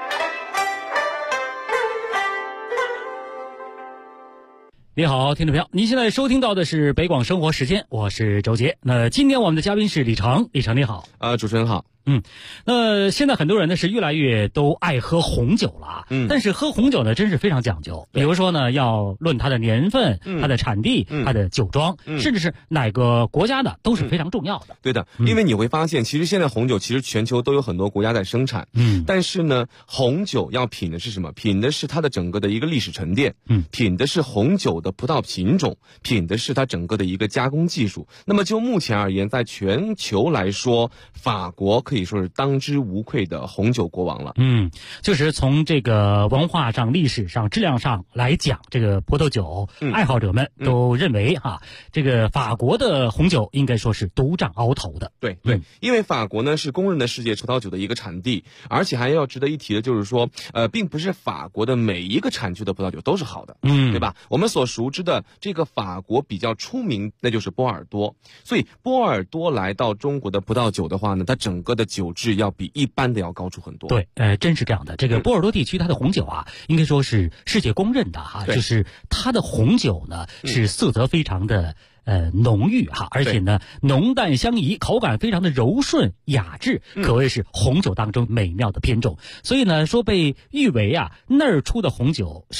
你好，听众朋友，您现在收听到的是北广生活时间，我是周杰。那今天我们的嘉宾是李成，李成你好。 主持人好。 那现在很多人呢是越来越都爱喝红酒了，但是喝红酒呢真是非常讲究，比如说呢要论它的年份、它的产地、它的酒庄，甚至是哪个国家的都是非常重要的。 对的，因为你会发现，其实现在红酒其实全球都有很多国家在生产，但是呢，红酒要品的是什么？品的是它的整个的一个历史沉淀，品的是红酒的葡萄品种，品的是它整个的一个加工技术。那么就目前而言，在全球来说，法国可以说是当之无愧的红酒国王了。 就是从这个文化上、历史上、质量上来讲，这个葡萄酒爱好者们都认为这个法国的红酒应该说是独占鳌头的。 对，因为法国呢是公认的世界葡萄酒的一个产地，而且还要值得一提的就是说，并不是法国的每一个产区的葡萄酒都是好的，对吧？我们所熟知的这个法国比较出名，那就是波尔多。所以波尔多来到中国的葡萄酒的话呢，它整个的酒质要比一般的要高出很多。 对，真是这样的。这个波尔多地区它的红酒应该说是世界公认的就是它的红酒呢是色泽非常的浓郁而且呢浓淡相宜，口感非常的柔顺雅致，可谓是红酒当中美妙的品种。所以呢说被誉为那儿出的红酒是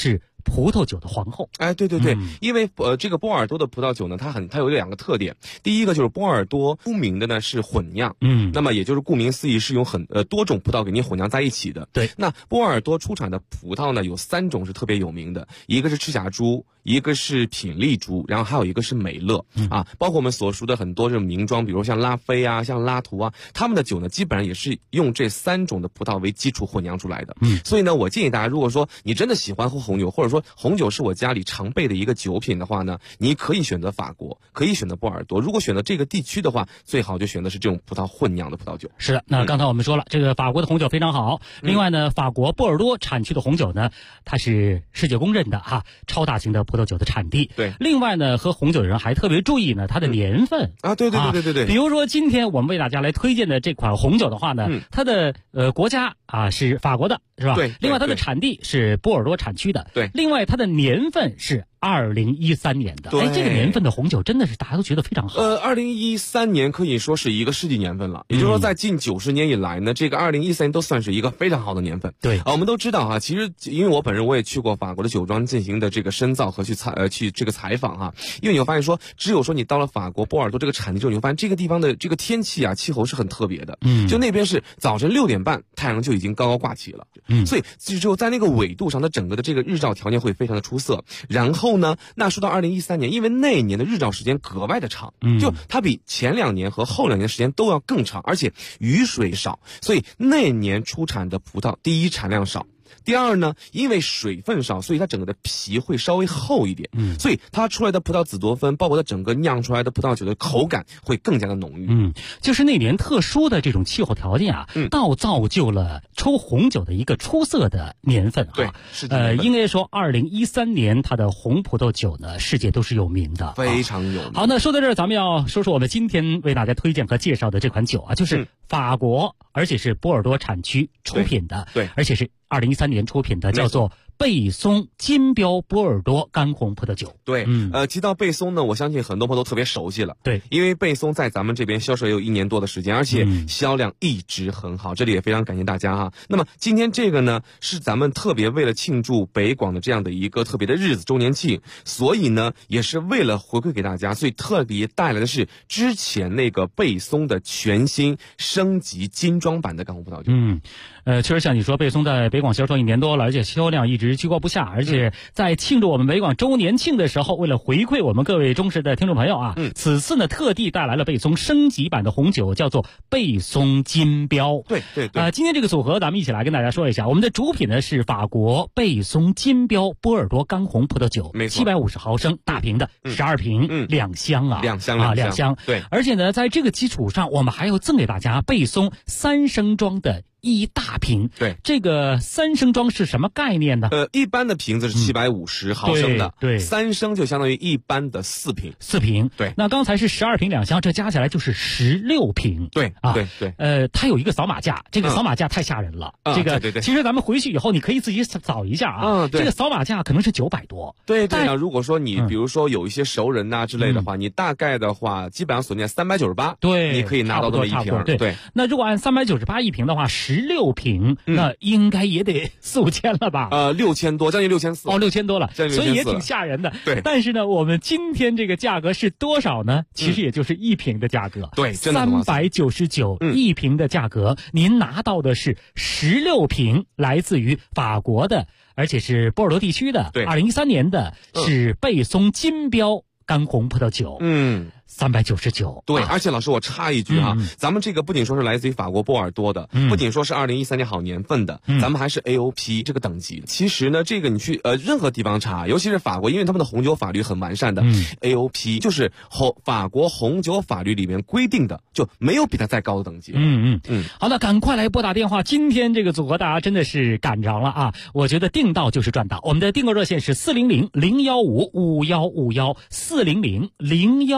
葡萄酒的皇后。 哎，对对对，因为这个波尔多的葡萄酒呢，它有两个特点。第一个就是波尔多出名的呢是混酿，那么也就是顾名思义是用多种葡萄给你混酿在一起的。 对， 那波尔多出产的葡萄呢有3种是特别有名的，一个是赤霞珠，一个是品丽珠，然后还有一个是美乐啊，包括我们所熟的很多这种名庄，比如像拉菲啊、像拉图啊，他们的酒呢基本上也是用这3种的葡萄为基础混酿出来的。所以呢，我建议大家，如果说你真的喜欢喝红酒，或者说红酒是我家里常备的一个酒品的话呢，你可以选择法国，可以选择波尔多。如果选择这个地区的话，最好就选择是这种葡萄混酿的葡萄酒。 是的，那刚才我们说了，这个法国的红酒非常好。另外呢，法国波尔多产区的红酒呢，它是世界公认的超大型的葡萄酒的产地。 对。 另外呢，喝红酒的人还特别注意呢它的年份啊，对对对对对对。 比如说今天我们为大家来推荐的这款红酒的话呢，它的国家是法国的，是吧？ 对。 另外它的产地是波尔多产区的。 对。 另外它的年份是2013年的。哎，这个年份的红酒真的是大家都觉得非常好。 2013年可以说是一个世纪年份了，也就是说在近90年以来呢，这个2013年都算是一个非常好的年份。 对。 我们都知道其实因为我本人我也去过法国的酒庄进行的这个深造和去这个采访因为你会发现说，只有说你到了法国波尔多这个产地之后，你会发现这个地方的这个天气气候是很特别的。就那边是早晨6点半太阳就已经高高挂起了。所以只有在那个纬度上，它整个的这个日照条件会非常的出色。然后呢，那说到2013年，因为那一年的日照时间格外的长，就它比前2年和后2年的时间都要更长，而且雨水少，所以那年出产的葡萄，第一产量少。第二呢，因为水分少，所以它整个的皮会稍微厚一点，所以它出来的葡萄紫多酚，包括它整个酿出来的葡萄酒的口感会更加的浓郁。 就是那年特殊的这种气候条件造就了抽红酒的一个出色的年份。 对，是应该说2013年它的红葡萄酒呢，世界都是有名的， 非常有名。 好，那说到这儿，咱们要说说我们今天为大家推荐和介绍的这款酒就是法国，而且是波尔多产区出品的， 对， 而且是2013年出品的，叫做贝松金标波尔多干红葡萄酒。 对，提到贝松呢，我相信很多朋友都特别熟悉了。 对， 因为贝松在咱们这边销售也有1年多的时间，而且销量一直很好，这里也非常感谢大家那么今天这个呢，是咱们特别为了庆祝北广的这样的一个特别的日子周年庆，所以呢，也是为了回馈给大家，所以特别带来的是之前那个贝松的全新升级精装版的干红葡萄酒。 确实像你说，贝松在北广销售1年多了，而且销量一直居高不下，而且在庆祝我们北广周年庆的时候，为了回馈我们各位忠实的听众朋友此次呢特地带来了贝松升级版的红酒，叫做贝松金标。 对对对。 今天这个组合咱们一起来跟大家说一下，我们的主品呢是法国贝松金标波尔多干红葡萄酒， 没错 ，750毫升大瓶的，12瓶，2箱 2箱。 对，而且呢，在这个基础上，我们还要赠给大家贝松3升装的1大瓶。 对， 这个3升装是什么概念呢？ 一般的瓶子是750毫升的， 对 ，3升就相当于一般的4瓶。 4瓶， 对。 那刚才是12瓶2箱，这加起来就是16瓶。 对对。它有一个扫码架，这个扫码架太吓人了。这个对。 其实咱们回去以后，你可以自己扫一下对。 这个扫码架可能是900多。 对。如果说你比如说有一些熟人之类的话，你大概的话基本上锁定398， 对， 你可以拿到这么一瓶。 对。那如果按398一瓶的话，16瓶。那应该也得4-5千了吧 ？6000多，将近6400。 哦，6000多了，所以也挺吓人的。 对， 但是呢，我们今天这个价格是多少呢？其实也就是1瓶的价格。 对 ，399一瓶的价格，您拿到的是16瓶，来自于法国的，而且是波尔多地区的。 对 ，2013年的是贝松金标干红葡萄酒。399。 对，而且老师我插一句咱们这个不仅说是来自于法国波尔多的，不仅说是2013年好年份的，咱们还是 AOP 这个等级。其实呢，这个你去任何地方查，尤其是法国，因为他们的红酒法律很完善的，AOP 就是法国红酒法律里面规定的，就没有比它再高的等级。 好，那赶快来拨打电话，今天这个组合大家真的是赶着了我觉得订到就是赚到。我们的订购热线是400-015-5151，400-015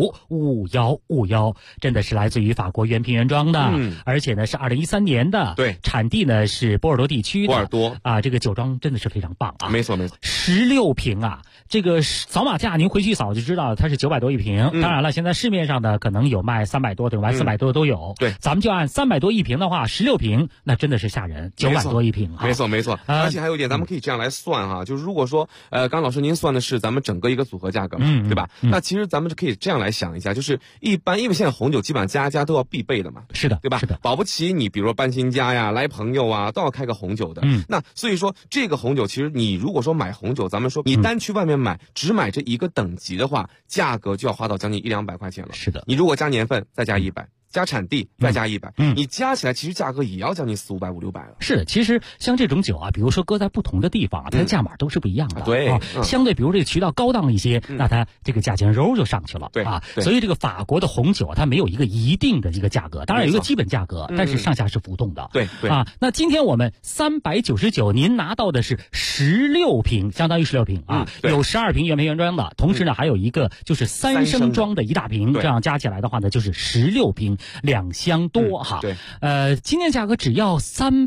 0155151，真的是来自于法国原瓶原装的，而且呢是2013年的， 对， 产地呢是波尔多地区的， 波尔多啊，这个酒庄真的是非常棒啊， 没错没错 ，16瓶啊，这个扫码价您回去一扫就知道，它是900多一瓶，当然了，现在市面上呢可能有卖300多的，卖400多都有， 对， 咱们就按300多一瓶的话，16瓶那真的是吓人，900多一瓶， 没错没错，而且还有一点，咱们可以这样来算哈，就是如果说刚老师您算的是咱们整个一个组合价格嘛，对吧？那其实咱们是可以这样来想一下，就是一般因为现在红酒基本上家家都要必备的嘛， 是的， 对吧？ 是的， 保不齐你比如说搬新家呀，来朋友啊，都要开个红酒的，那所以说这个红酒其实你如果说买红酒，咱们说你单去外面买，只买这一个等级的话，价格就要花到将近100-200块钱了。 是的， 你如果加年份再加100。加产地再加100，你加起来其实价格也要将近400-500、600了。 是，其实像这种酒啊，比如说搁在不同的地方啊，它的价码都是不一样的。 对， 相对比如这个渠道高档一些，那它这个价钱揉就上去了。 对啊，所以这个法国的红酒它没有一个一定的一个价格，当然有一个基本价格，但是上下是浮动的。 对对啊，那今天我们399，您拿到的是16瓶，相当于16瓶啊，有12瓶原瓶原装的，同时呢还有一个就是3升装的一大瓶，这样加起来的话呢就是16瓶2箱。多哈， 对， 今天价格只要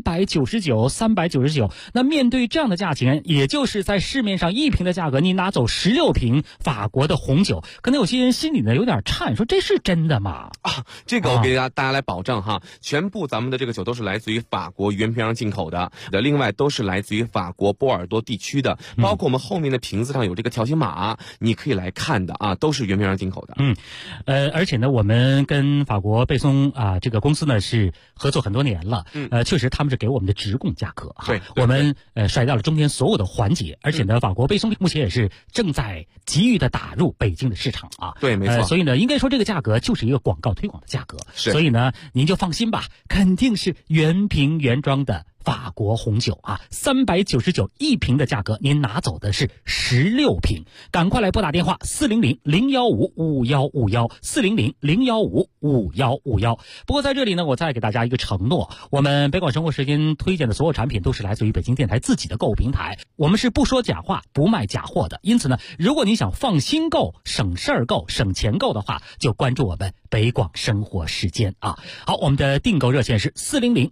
399，那面对这样的价钱，也就是在市面上1瓶的价格，你拿走16瓶法国的红酒，可能有些人心里呢有点颤，说这是真的吗？ 啊，这个我给大家来保证哈，全部咱们的这个酒都是来自于法国原瓶上进口的，另外都是来自于法国波尔多地区的，包括我们后面的瓶子上有这个条形码，你可以来看的啊，都是原瓶上进口的。 而且呢，我们跟法国贝松啊这个公司呢是合作很多年了，确实他们是给我们的直供价格哈， 对， 我们甩掉了中间所有的环节，而且呢，法国贝松目前也是正在急于的打入北京的市场啊， 对，没错， 所以呢，应该说这个价格就是一个广告推广的价格， 是， 所以呢，您就放心吧，肯定是原瓶原装的法国红酒啊，399一瓶的价格，您拿走的是16瓶，赶快来拨打电话400-015-5151，400-015-5151。不过在这里呢，我再给大家一个承诺，我们北广生活时间推荐的所有产品都是来自于北京电台自己的购物平台，我们是不说假话、不卖假货的。因此呢，如果你想放心购、省事儿购、省钱购的话，就关注我们北广生活时间啊。好，我们的订购热线是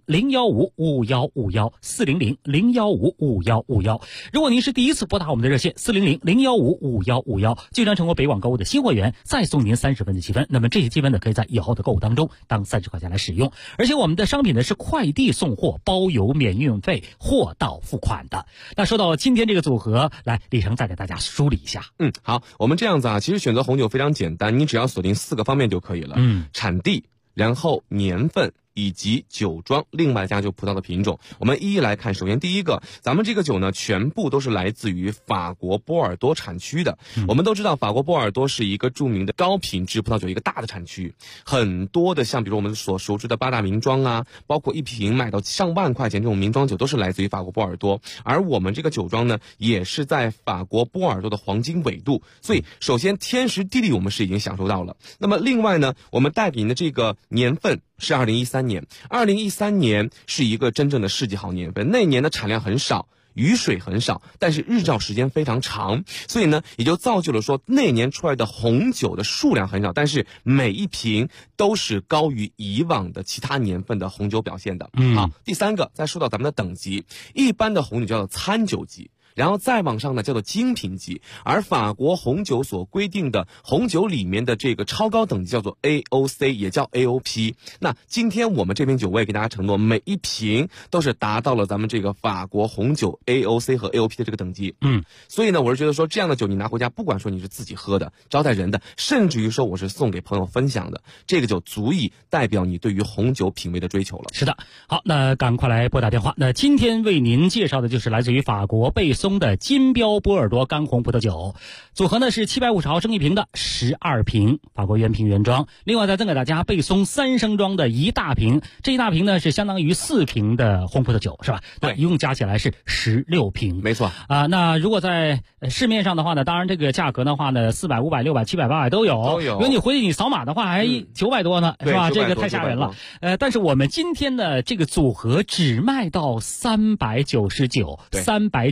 400-015-5151，400-015-5151。如果您是第一次拨打我们的热线400-015-5151，就将成为北广购物的新会员，再送您30分的积分。那么这些积分呢，可以在以后的购物当中当30块钱来使用。而且我们的商品呢是快递送货，包邮免运费，货到付款的。那说到今天这个组合，来李成再给大家梳理一下。 好，我们这样子啊，其实选择红酒非常简单，你只要锁定4个方面就可以了。产地，然后年份，以及酒庄，另外加就葡萄的品种，我们一一来看。首先第一个，咱们这个酒呢，全部都是来自于法国波尔多产区的。我们都知道，法国波尔多是一个著名的高品质葡萄酒一个大的产区，很多的像比如我们所熟知的8大名庄啊，包括一瓶卖到上万块钱这种名庄酒，都是来自于法国波尔多。而我们这个酒庄呢，也是在法国波尔多的黄金纬度，所以首先天时地利我们是已经享受到了。那么另外呢，我们带给您的这个年份是2013年，2013年是一个真正的世纪好年份，那年的产量很少，雨水很少，但是日照时间非常长，所以呢，也就造就了说那年出来的红酒的数量很少，但是每一瓶都是高于以往的其他年份的红酒表现的。好，第三个，再说到咱们的等级，一般的红酒叫做餐酒级，然后再往上呢叫做精品级，而法国红酒所规定的红酒里面的这个超高等级叫做 AOC， 也叫 AOP。那今天我们这瓶酒我也给大家承诺，每一瓶都是达到了咱们这个法国红酒 AOC 和 AOP 的这个等级。所以呢，我是觉得说这样的酒你拿回家，不管说你是自己喝的、招待人的，甚至于说我是送给朋友分享的，这个酒足以代表你对于红酒品味的追求了。 是的，好，那赶快来拨打电话。那今天为您介绍的就是来自于法国贝松的金标波尔多干红葡萄酒，组合呢是750毫升一瓶的12瓶，法国原瓶原装。另外再赠给大家贝松3升装的一大瓶，这一大瓶呢是相当于4瓶的红葡萄酒，是吧？ 对， 一共加起来是16瓶。 没错啊。那如果在市面上的话呢，当然这个价格的话呢，400、500、600、700、800都有。如果你回去你扫码的话，还900多呢，是吧？这个太吓人了。但是我们今天的这个组合只卖到399，399。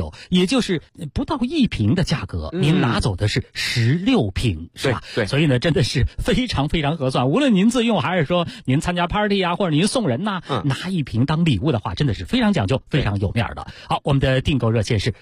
酒，也就是不到1瓶的价格，您拿走的是16瓶，是吧？ 对， 所以呢，真的是非常非常合算。无论您自用还是说您参加 party 啊，或者您送人呐，拿1瓶当礼物的话，真的是非常讲究，非常有面的。好，我们的订购热线是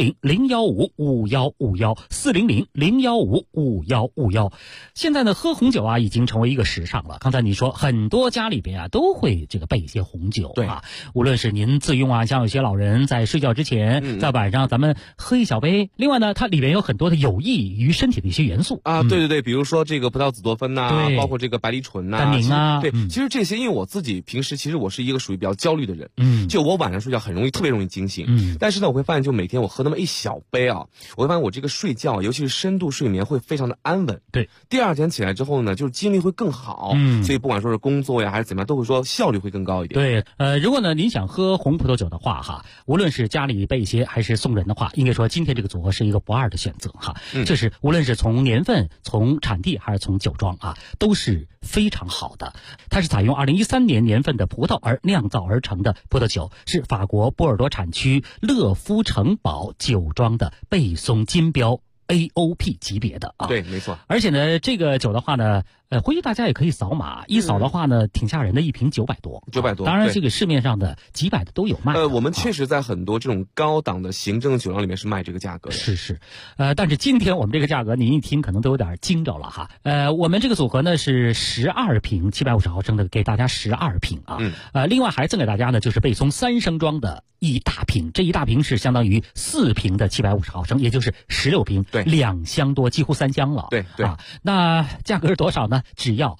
400-015-5151，400-015-5151。现在呢，喝红酒啊，已经成为一个时尚了。刚才你说很多家里边啊都会这个备一些红酒啊，无论是您自用啊，像有些老人在睡觉之前，在晚上咱们喝一小杯。另外呢，它里边有很多的有益于身体的一些元素啊，对，比如说这个葡萄紫多酚呐，包括这个白藜醇呐、 单宁啊， 对，其实这些，因为我自己平时其实我是一个属于比较焦虑的人，就我晚上睡觉特别容易惊醒，但是呢，我会发现就每天我喝那么一小杯啊，我会发现我这个睡觉，尤其是深度睡眠会非常的安稳， 对， 第二天起来之后呢，就是精力会更好，所以不管说是工作呀还是怎么样，都会说效率会更高一点。 对，如果呢您想喝红葡萄酒的话哈，无论是家里备一些还是送人的话，应该说今天这个组合是一个不二的选择哈，就是无论是从年份、从产地还是从酒庄啊，都是非常好的。它是采用2013年年份的葡萄而酿造而成的葡萄酒，是法国波尔多产区乐夫城堡酒庄的贝松金标 AOP 级别的啊。 对，没错。 而且呢，这个酒的话呢，回去大家也可以扫码，一扫的话呢，挺吓人的，1瓶900多。 900多。 当然，这个市面上的几百的都有卖。 我们确实在很多这种高档的行政酒庄里面是卖这个价格的。 是，但是今天我们这个价格，您一听可能都有点惊着了哈。我们这个组合呢是12瓶750毫升的，给大家12瓶啊。另外还赠给大家呢就是贝松3升装的一大瓶，这一大瓶是相当于4瓶的750毫升，也就是16瓶，对，2箱多，几乎3箱了。 对啊，那价格是多少呢？只要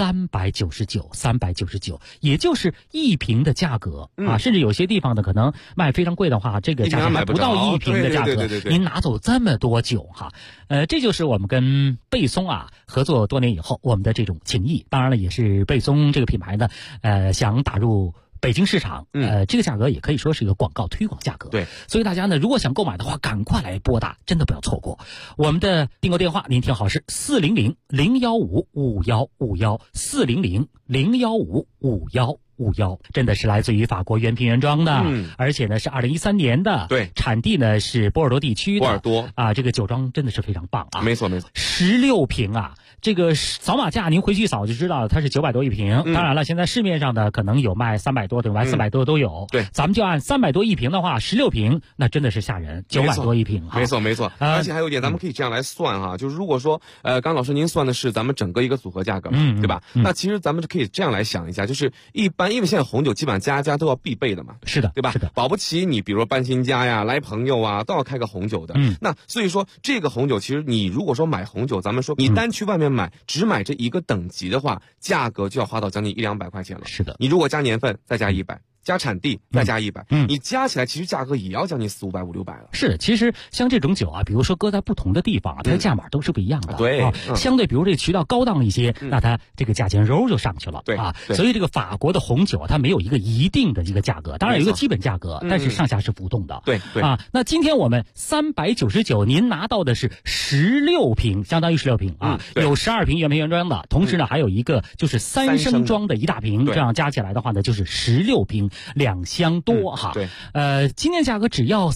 399，也就是1瓶的价格啊，甚至有些地方呢可能卖非常贵的话，这个价钱还不到1瓶的价格，您拿走这么多酒哈，这就是我们跟贝松啊合作多年以后我们的这种情谊。当然了，也是贝松这个品牌呢，想打入北京市场，这个价格也可以说是一个广告推广价格。 对， 所以大家呢，如果想购买的话，赶快来拨打，真的不要错过。我们的订购电话，您听好是400-015-5151，400-015-5151，真的是来自于法国原瓶原装的，而且呢是2013年的， 对， 产地呢是波尔多地区的， 波尔多啊，这个酒庄真的是非常棒啊， 没错 ，16瓶啊。这个扫码价您回去一扫就知道了，它是900多1瓶。当然了，现在市面上的可能有卖300多的，卖400多都有。 对， 咱们就按300多1瓶的话，16瓶那真的是吓人，900多1瓶。 没错。而且还有一点，咱们可以这样来算哈，就是如果说刚老师您算的是咱们整个一个组合价格，对吧？那其实咱们就可以这样来想一下，就是一般因为现在红酒基本上家家都要必备的嘛， 是的， 对吧？ 是的， 保不齐你比如说搬新家呀，来朋友啊，都要开个红酒的。那所以说这个红酒，其实你如果说买红酒，咱们说你单去外面买，只买这一个等级的话，价格就要花到将近100-200块钱了。 是的， 你如果加年份再加100。加产地再加100，你加起来其实价格也要将近400-500、600了。 是，其实像这种酒啊，比如说搁在不同的地方啊，它的价码都是不一样的。 对， 相对比如这个渠道高档一些，那它这个价钱揉就上去了。 对啊，所以这个法国的红酒啊，它没有一个一定的一个价格，当然有一个基本价格，但是上下是浮动的。 对啊，那今天我们399，您拿到的是16瓶，相当于16瓶啊，有12瓶原瓶原装的，同时呢还有一个就是3升装的一大瓶，这样加起来的话呢就是16瓶2箱多哈。 对， 今天价格只要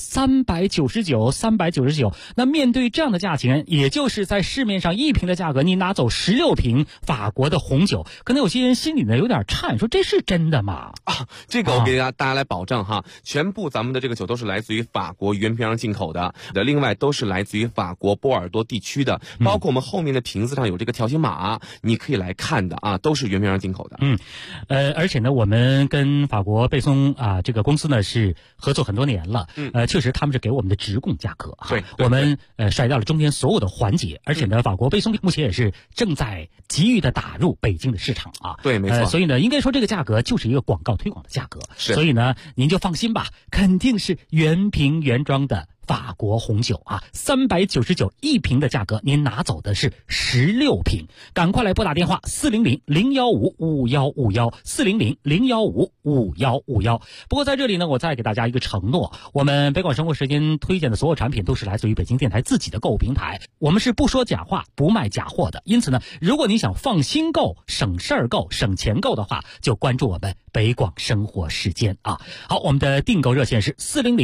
399。那面对这样的价钱，也就是在市面上1瓶的价格，你拿走16瓶法国的红酒，可能有些人心里呢有点颤，说这是真的吗？ 啊，这个我给大家来保证哈，全部咱们的这个酒都是来自于法国原瓶上进口的，另外都是来自于法国波尔多地区的，包括我们后面的瓶子上有这个条形码，你可以来看的啊，都是原瓶上进口的。 而且呢，我们跟法国贝松啊这个公司呢是合作很多年了，确实他们是给我们的直供价格哈， 对， 我们甩掉了中间所有的环节，而且呢，法国贝松目前也是正在急于的打入北京的市场啊， 对，没错， 所以呢，应该说这个价格就是一个广告推广的价格，所以呢，您就放心吧，肯定是原瓶原装的法国红酒啊，3991瓶的价格，您拿走的是16瓶，赶快来拨打电话400-015-5151，400-015-5151。不过在这里呢，我再给大家一个承诺，我们北广生活时间推荐的所有产品都是来自于北京电台自己的购物平台，我们是不说假话、不卖假货的。因此呢，如果你想放心购、省事儿购、省钱购的话，就关注我们北广生活时间啊。好，我们的订购热线是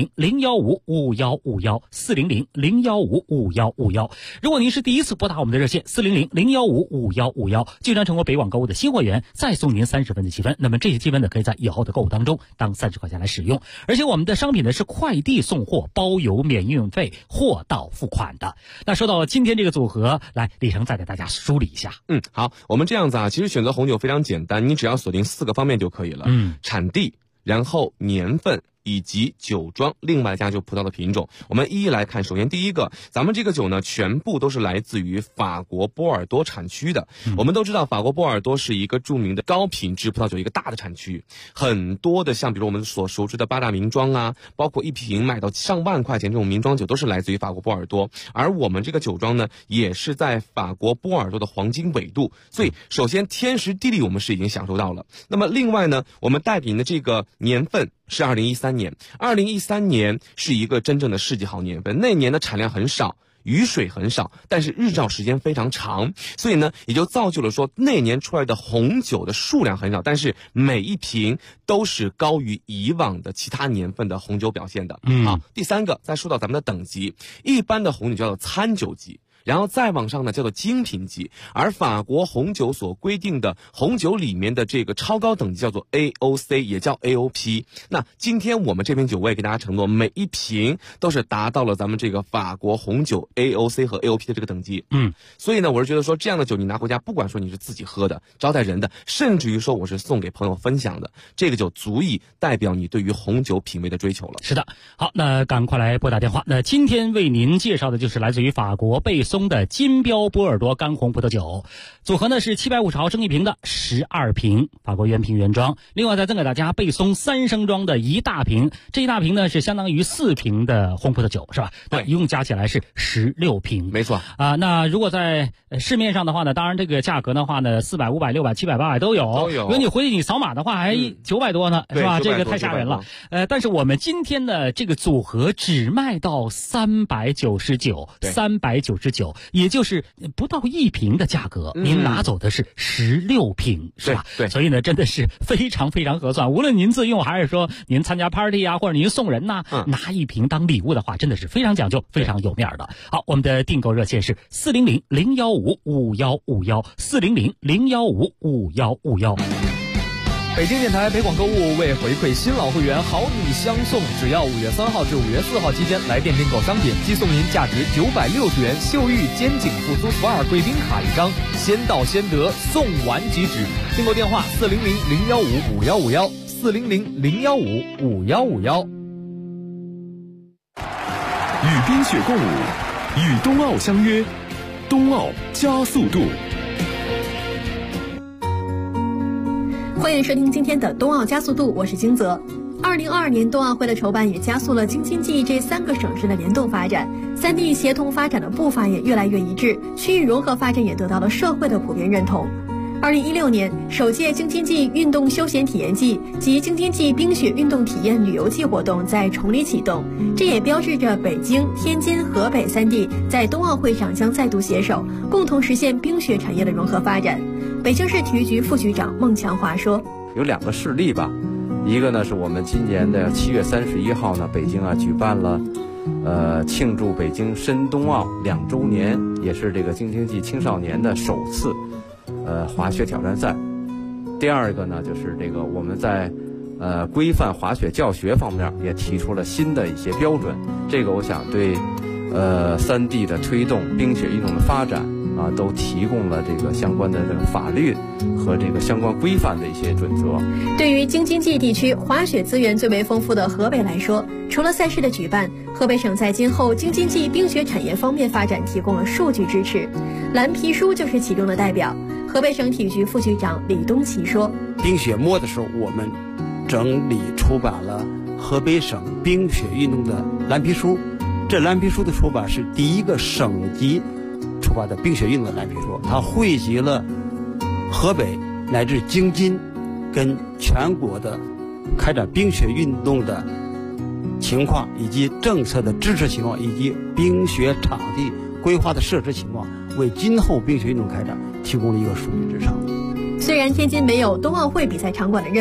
400-015-5151，400-015-5151。如果您是第一次拨打我们的热线400-015-5151，就将成为北广购物的新会员，再送您30分的积分。那么这些积分呢，可以在以后的购物当中当30块钱来使用。而且我们的商品呢是快递送货，包邮免运费，货到付款的。那说到今天这个组合，来李成再给大家梳理一下。 好，我们这样子啊，其实选择红酒非常简单，你只要锁定4个方面就可以了。产地，然后年份，以及酒庄，另外加就葡萄的品种。我们一一来看。首先第一个，咱们这个酒呢全部都是来自于法国波尔多产区的。我们都知道法国波尔多是一个著名的高品质葡萄酒一个大的产区，很多的像比如我们所熟知的8大名庄啊，包括一瓶卖到上万块钱这种名庄酒都是来自于法国波尔多。而我们这个酒庄呢也是在法国波尔多的黄金纬度，所以首先天时地利我们是已经享受到了。那么另外呢，我们带给您的这个年份是2013年，2013年是一个真正的世纪好年份。那年的产量很少，雨水很少，但是日照时间非常长，所以呢也就造就了说那年出来的红酒的数量很少，但是每一瓶都是高于以往的其他年份的红酒表现的。好，第三个再说到咱们的等级，一般的红酒叫做餐酒级，然后再往上呢叫做精品级，而法国红酒所规定的红酒里面的这个超高等级叫做 AOC， 也叫 AOP。 那今天我们这瓶酒我也给大家承诺，每一瓶都是达到了咱们这个法国红酒 AOC 和 AOP 的这个等级。所以呢我是觉得说这样的酒你拿回家，不管说你是自己喝的，招待人的，甚至于说我是送给朋友分享的，这个酒足以代表你对于红酒品味的追求了。 是的，好，那赶快来拨打电话。那今天为您介绍的就是来自于法国贝松的金标波尔多干红葡萄酒组合呢，是750毫升一瓶的12瓶法国原瓶原装。另外再赠给大家贝松3升装的一大瓶，这一大瓶呢是相当于4瓶的红葡萄酒，是吧？对，一共加起来是16瓶。 没错啊。那如果在市面上的话呢，当然这个价格的话呢，400、500、600、700、800都有。如果你回去你扫码的话，还900多呢，是吧？这个太吓人了。但是我们今天的这个组合只卖到399，399，也就是不到1瓶的价格，您拿走的是16瓶，是吧？ 对， 所以呢，真的是非常非常合算。无论您自用还是说您参加 party 啊，或者您送人呐，拿1瓶当礼物的话，真的是非常讲究，非常有面的。好，我们的订购热线是400-015-5151，400-015-5151。 北京电台北广购物为回馈新老会员好礼相送，只要5月3号至5月4号期间来店订购商品，即送您价值960元秀玉肩颈复苏福尔贵宾卡1张，先到先得，送完即止。订购电话400-015-5151，400-015-5151。 与冰雪共舞，与冬奥相约，冬奥加速度。 欢迎收听今天的冬奥加速度，我是金泽。2022年冬奥会的筹办也加速了京津冀这3个省市的联动发展，3地协同发展的步伐也越来越一致，区域融合发展也得到了社会的普遍认同。2016年，首届京津冀运动休闲体验季及京津冀冰雪运动体验旅游季活动在崇礼启动，这也标志着北京、天津、河北3地在冬奥会上将再度携手，共同实现冰雪产业的融合发展。北京市体育局副局长孟强华说：“ 有2个事例吧，一个呢是我们今年的7月31号呢，北京举办了，庆祝北京申冬奥2周年，也是这个京津冀青少年的首次，滑雪挑战赛。第二个呢，就是这个我们在，规范滑雪教学方面也提出了新的一些标准，这个我想对，3地的推动冰雪运动的发展。”都提供了这个相关的这个法律和这个相关规范的一些准则。 对于京津冀地区滑雪资源最为丰富的河北来说，除了赛事的举办，河北省在今后京津冀冰雪产业方面发展提供了数据支持。蓝皮书就是其中的代表。河北省体育局副局长李东奇说：“ 冰雪末的时候，我们整理出版了河北省冰雪运动的蓝皮书。这蓝皮书的出版是第一个省级出版的冰雪运动的蓝皮书，它汇集了河北乃至京津跟全国的开展冰雪运动的情况，以及政策的支持情况，以及冰雪场地规划的设置情况，为今后冰雪运动开展提供了一个数据支撑。” 虽然天津没有冬奥会比赛场馆的任务，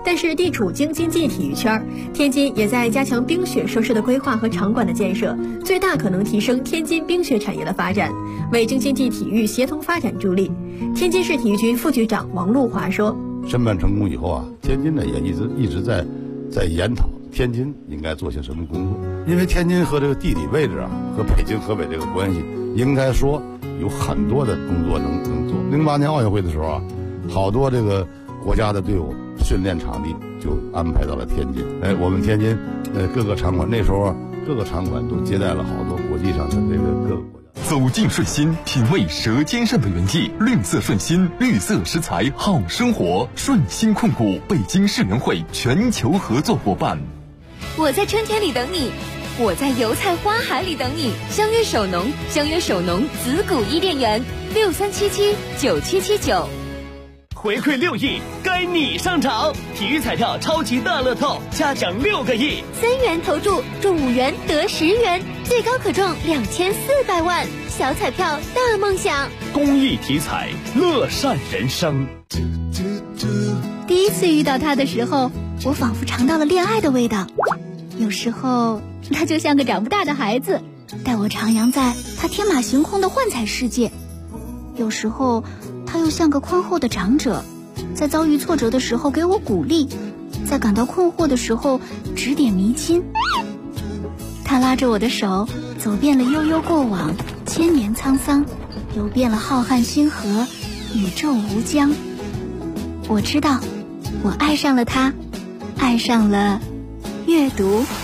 但是地处京津冀体育圈，天津也在加强冰雪设施的规划和场馆的建设，最大可能提升天津冰雪产业的发展，为京津冀体育协同发展助力。天津市体育局副局长王路华说：“ 申办成功以后啊，天津呢也一直在研讨天津应该做些什么工作，因为天津和这个地理位置啊，和北京、河北这个关系，应该说有很多的工作能做。08年奥运会的时候啊，好多这个国家的队伍训练场地就安排到了天津。我们天津各个场馆那时候啊，各个场馆都接待了好多国际上的这个各个国家。 走进顺心，品味舌尖上的原迹，绿色顺心，绿色食材好生活。顺心控股北京世联会全球合作伙伴。 我在春天里等你，我在油菜花海里等你。相约首农，相约首农子谷伊甸园，63779779。 回馈6亿，该你上场！体育彩票超级大乐透，嘉奖6个亿 ，3元投注中5元得10元，最高可中2400万。小彩票大梦想， 公益体彩，乐善人生。 第一次遇到他的时候，我仿佛尝到了恋爱的味道。有时候他就像个长不大的孩子，带我徜徉在他天马行空的幻彩世界；有时候他又像个宽厚的长者，在遭遇挫折的时候给我鼓励，在感到困惑的时候指点迷津。他拉着我的手，走遍了悠悠过往，千年沧桑，游遍了浩瀚星河，宇宙无疆。我知道，我爱上了他，爱上了阅读。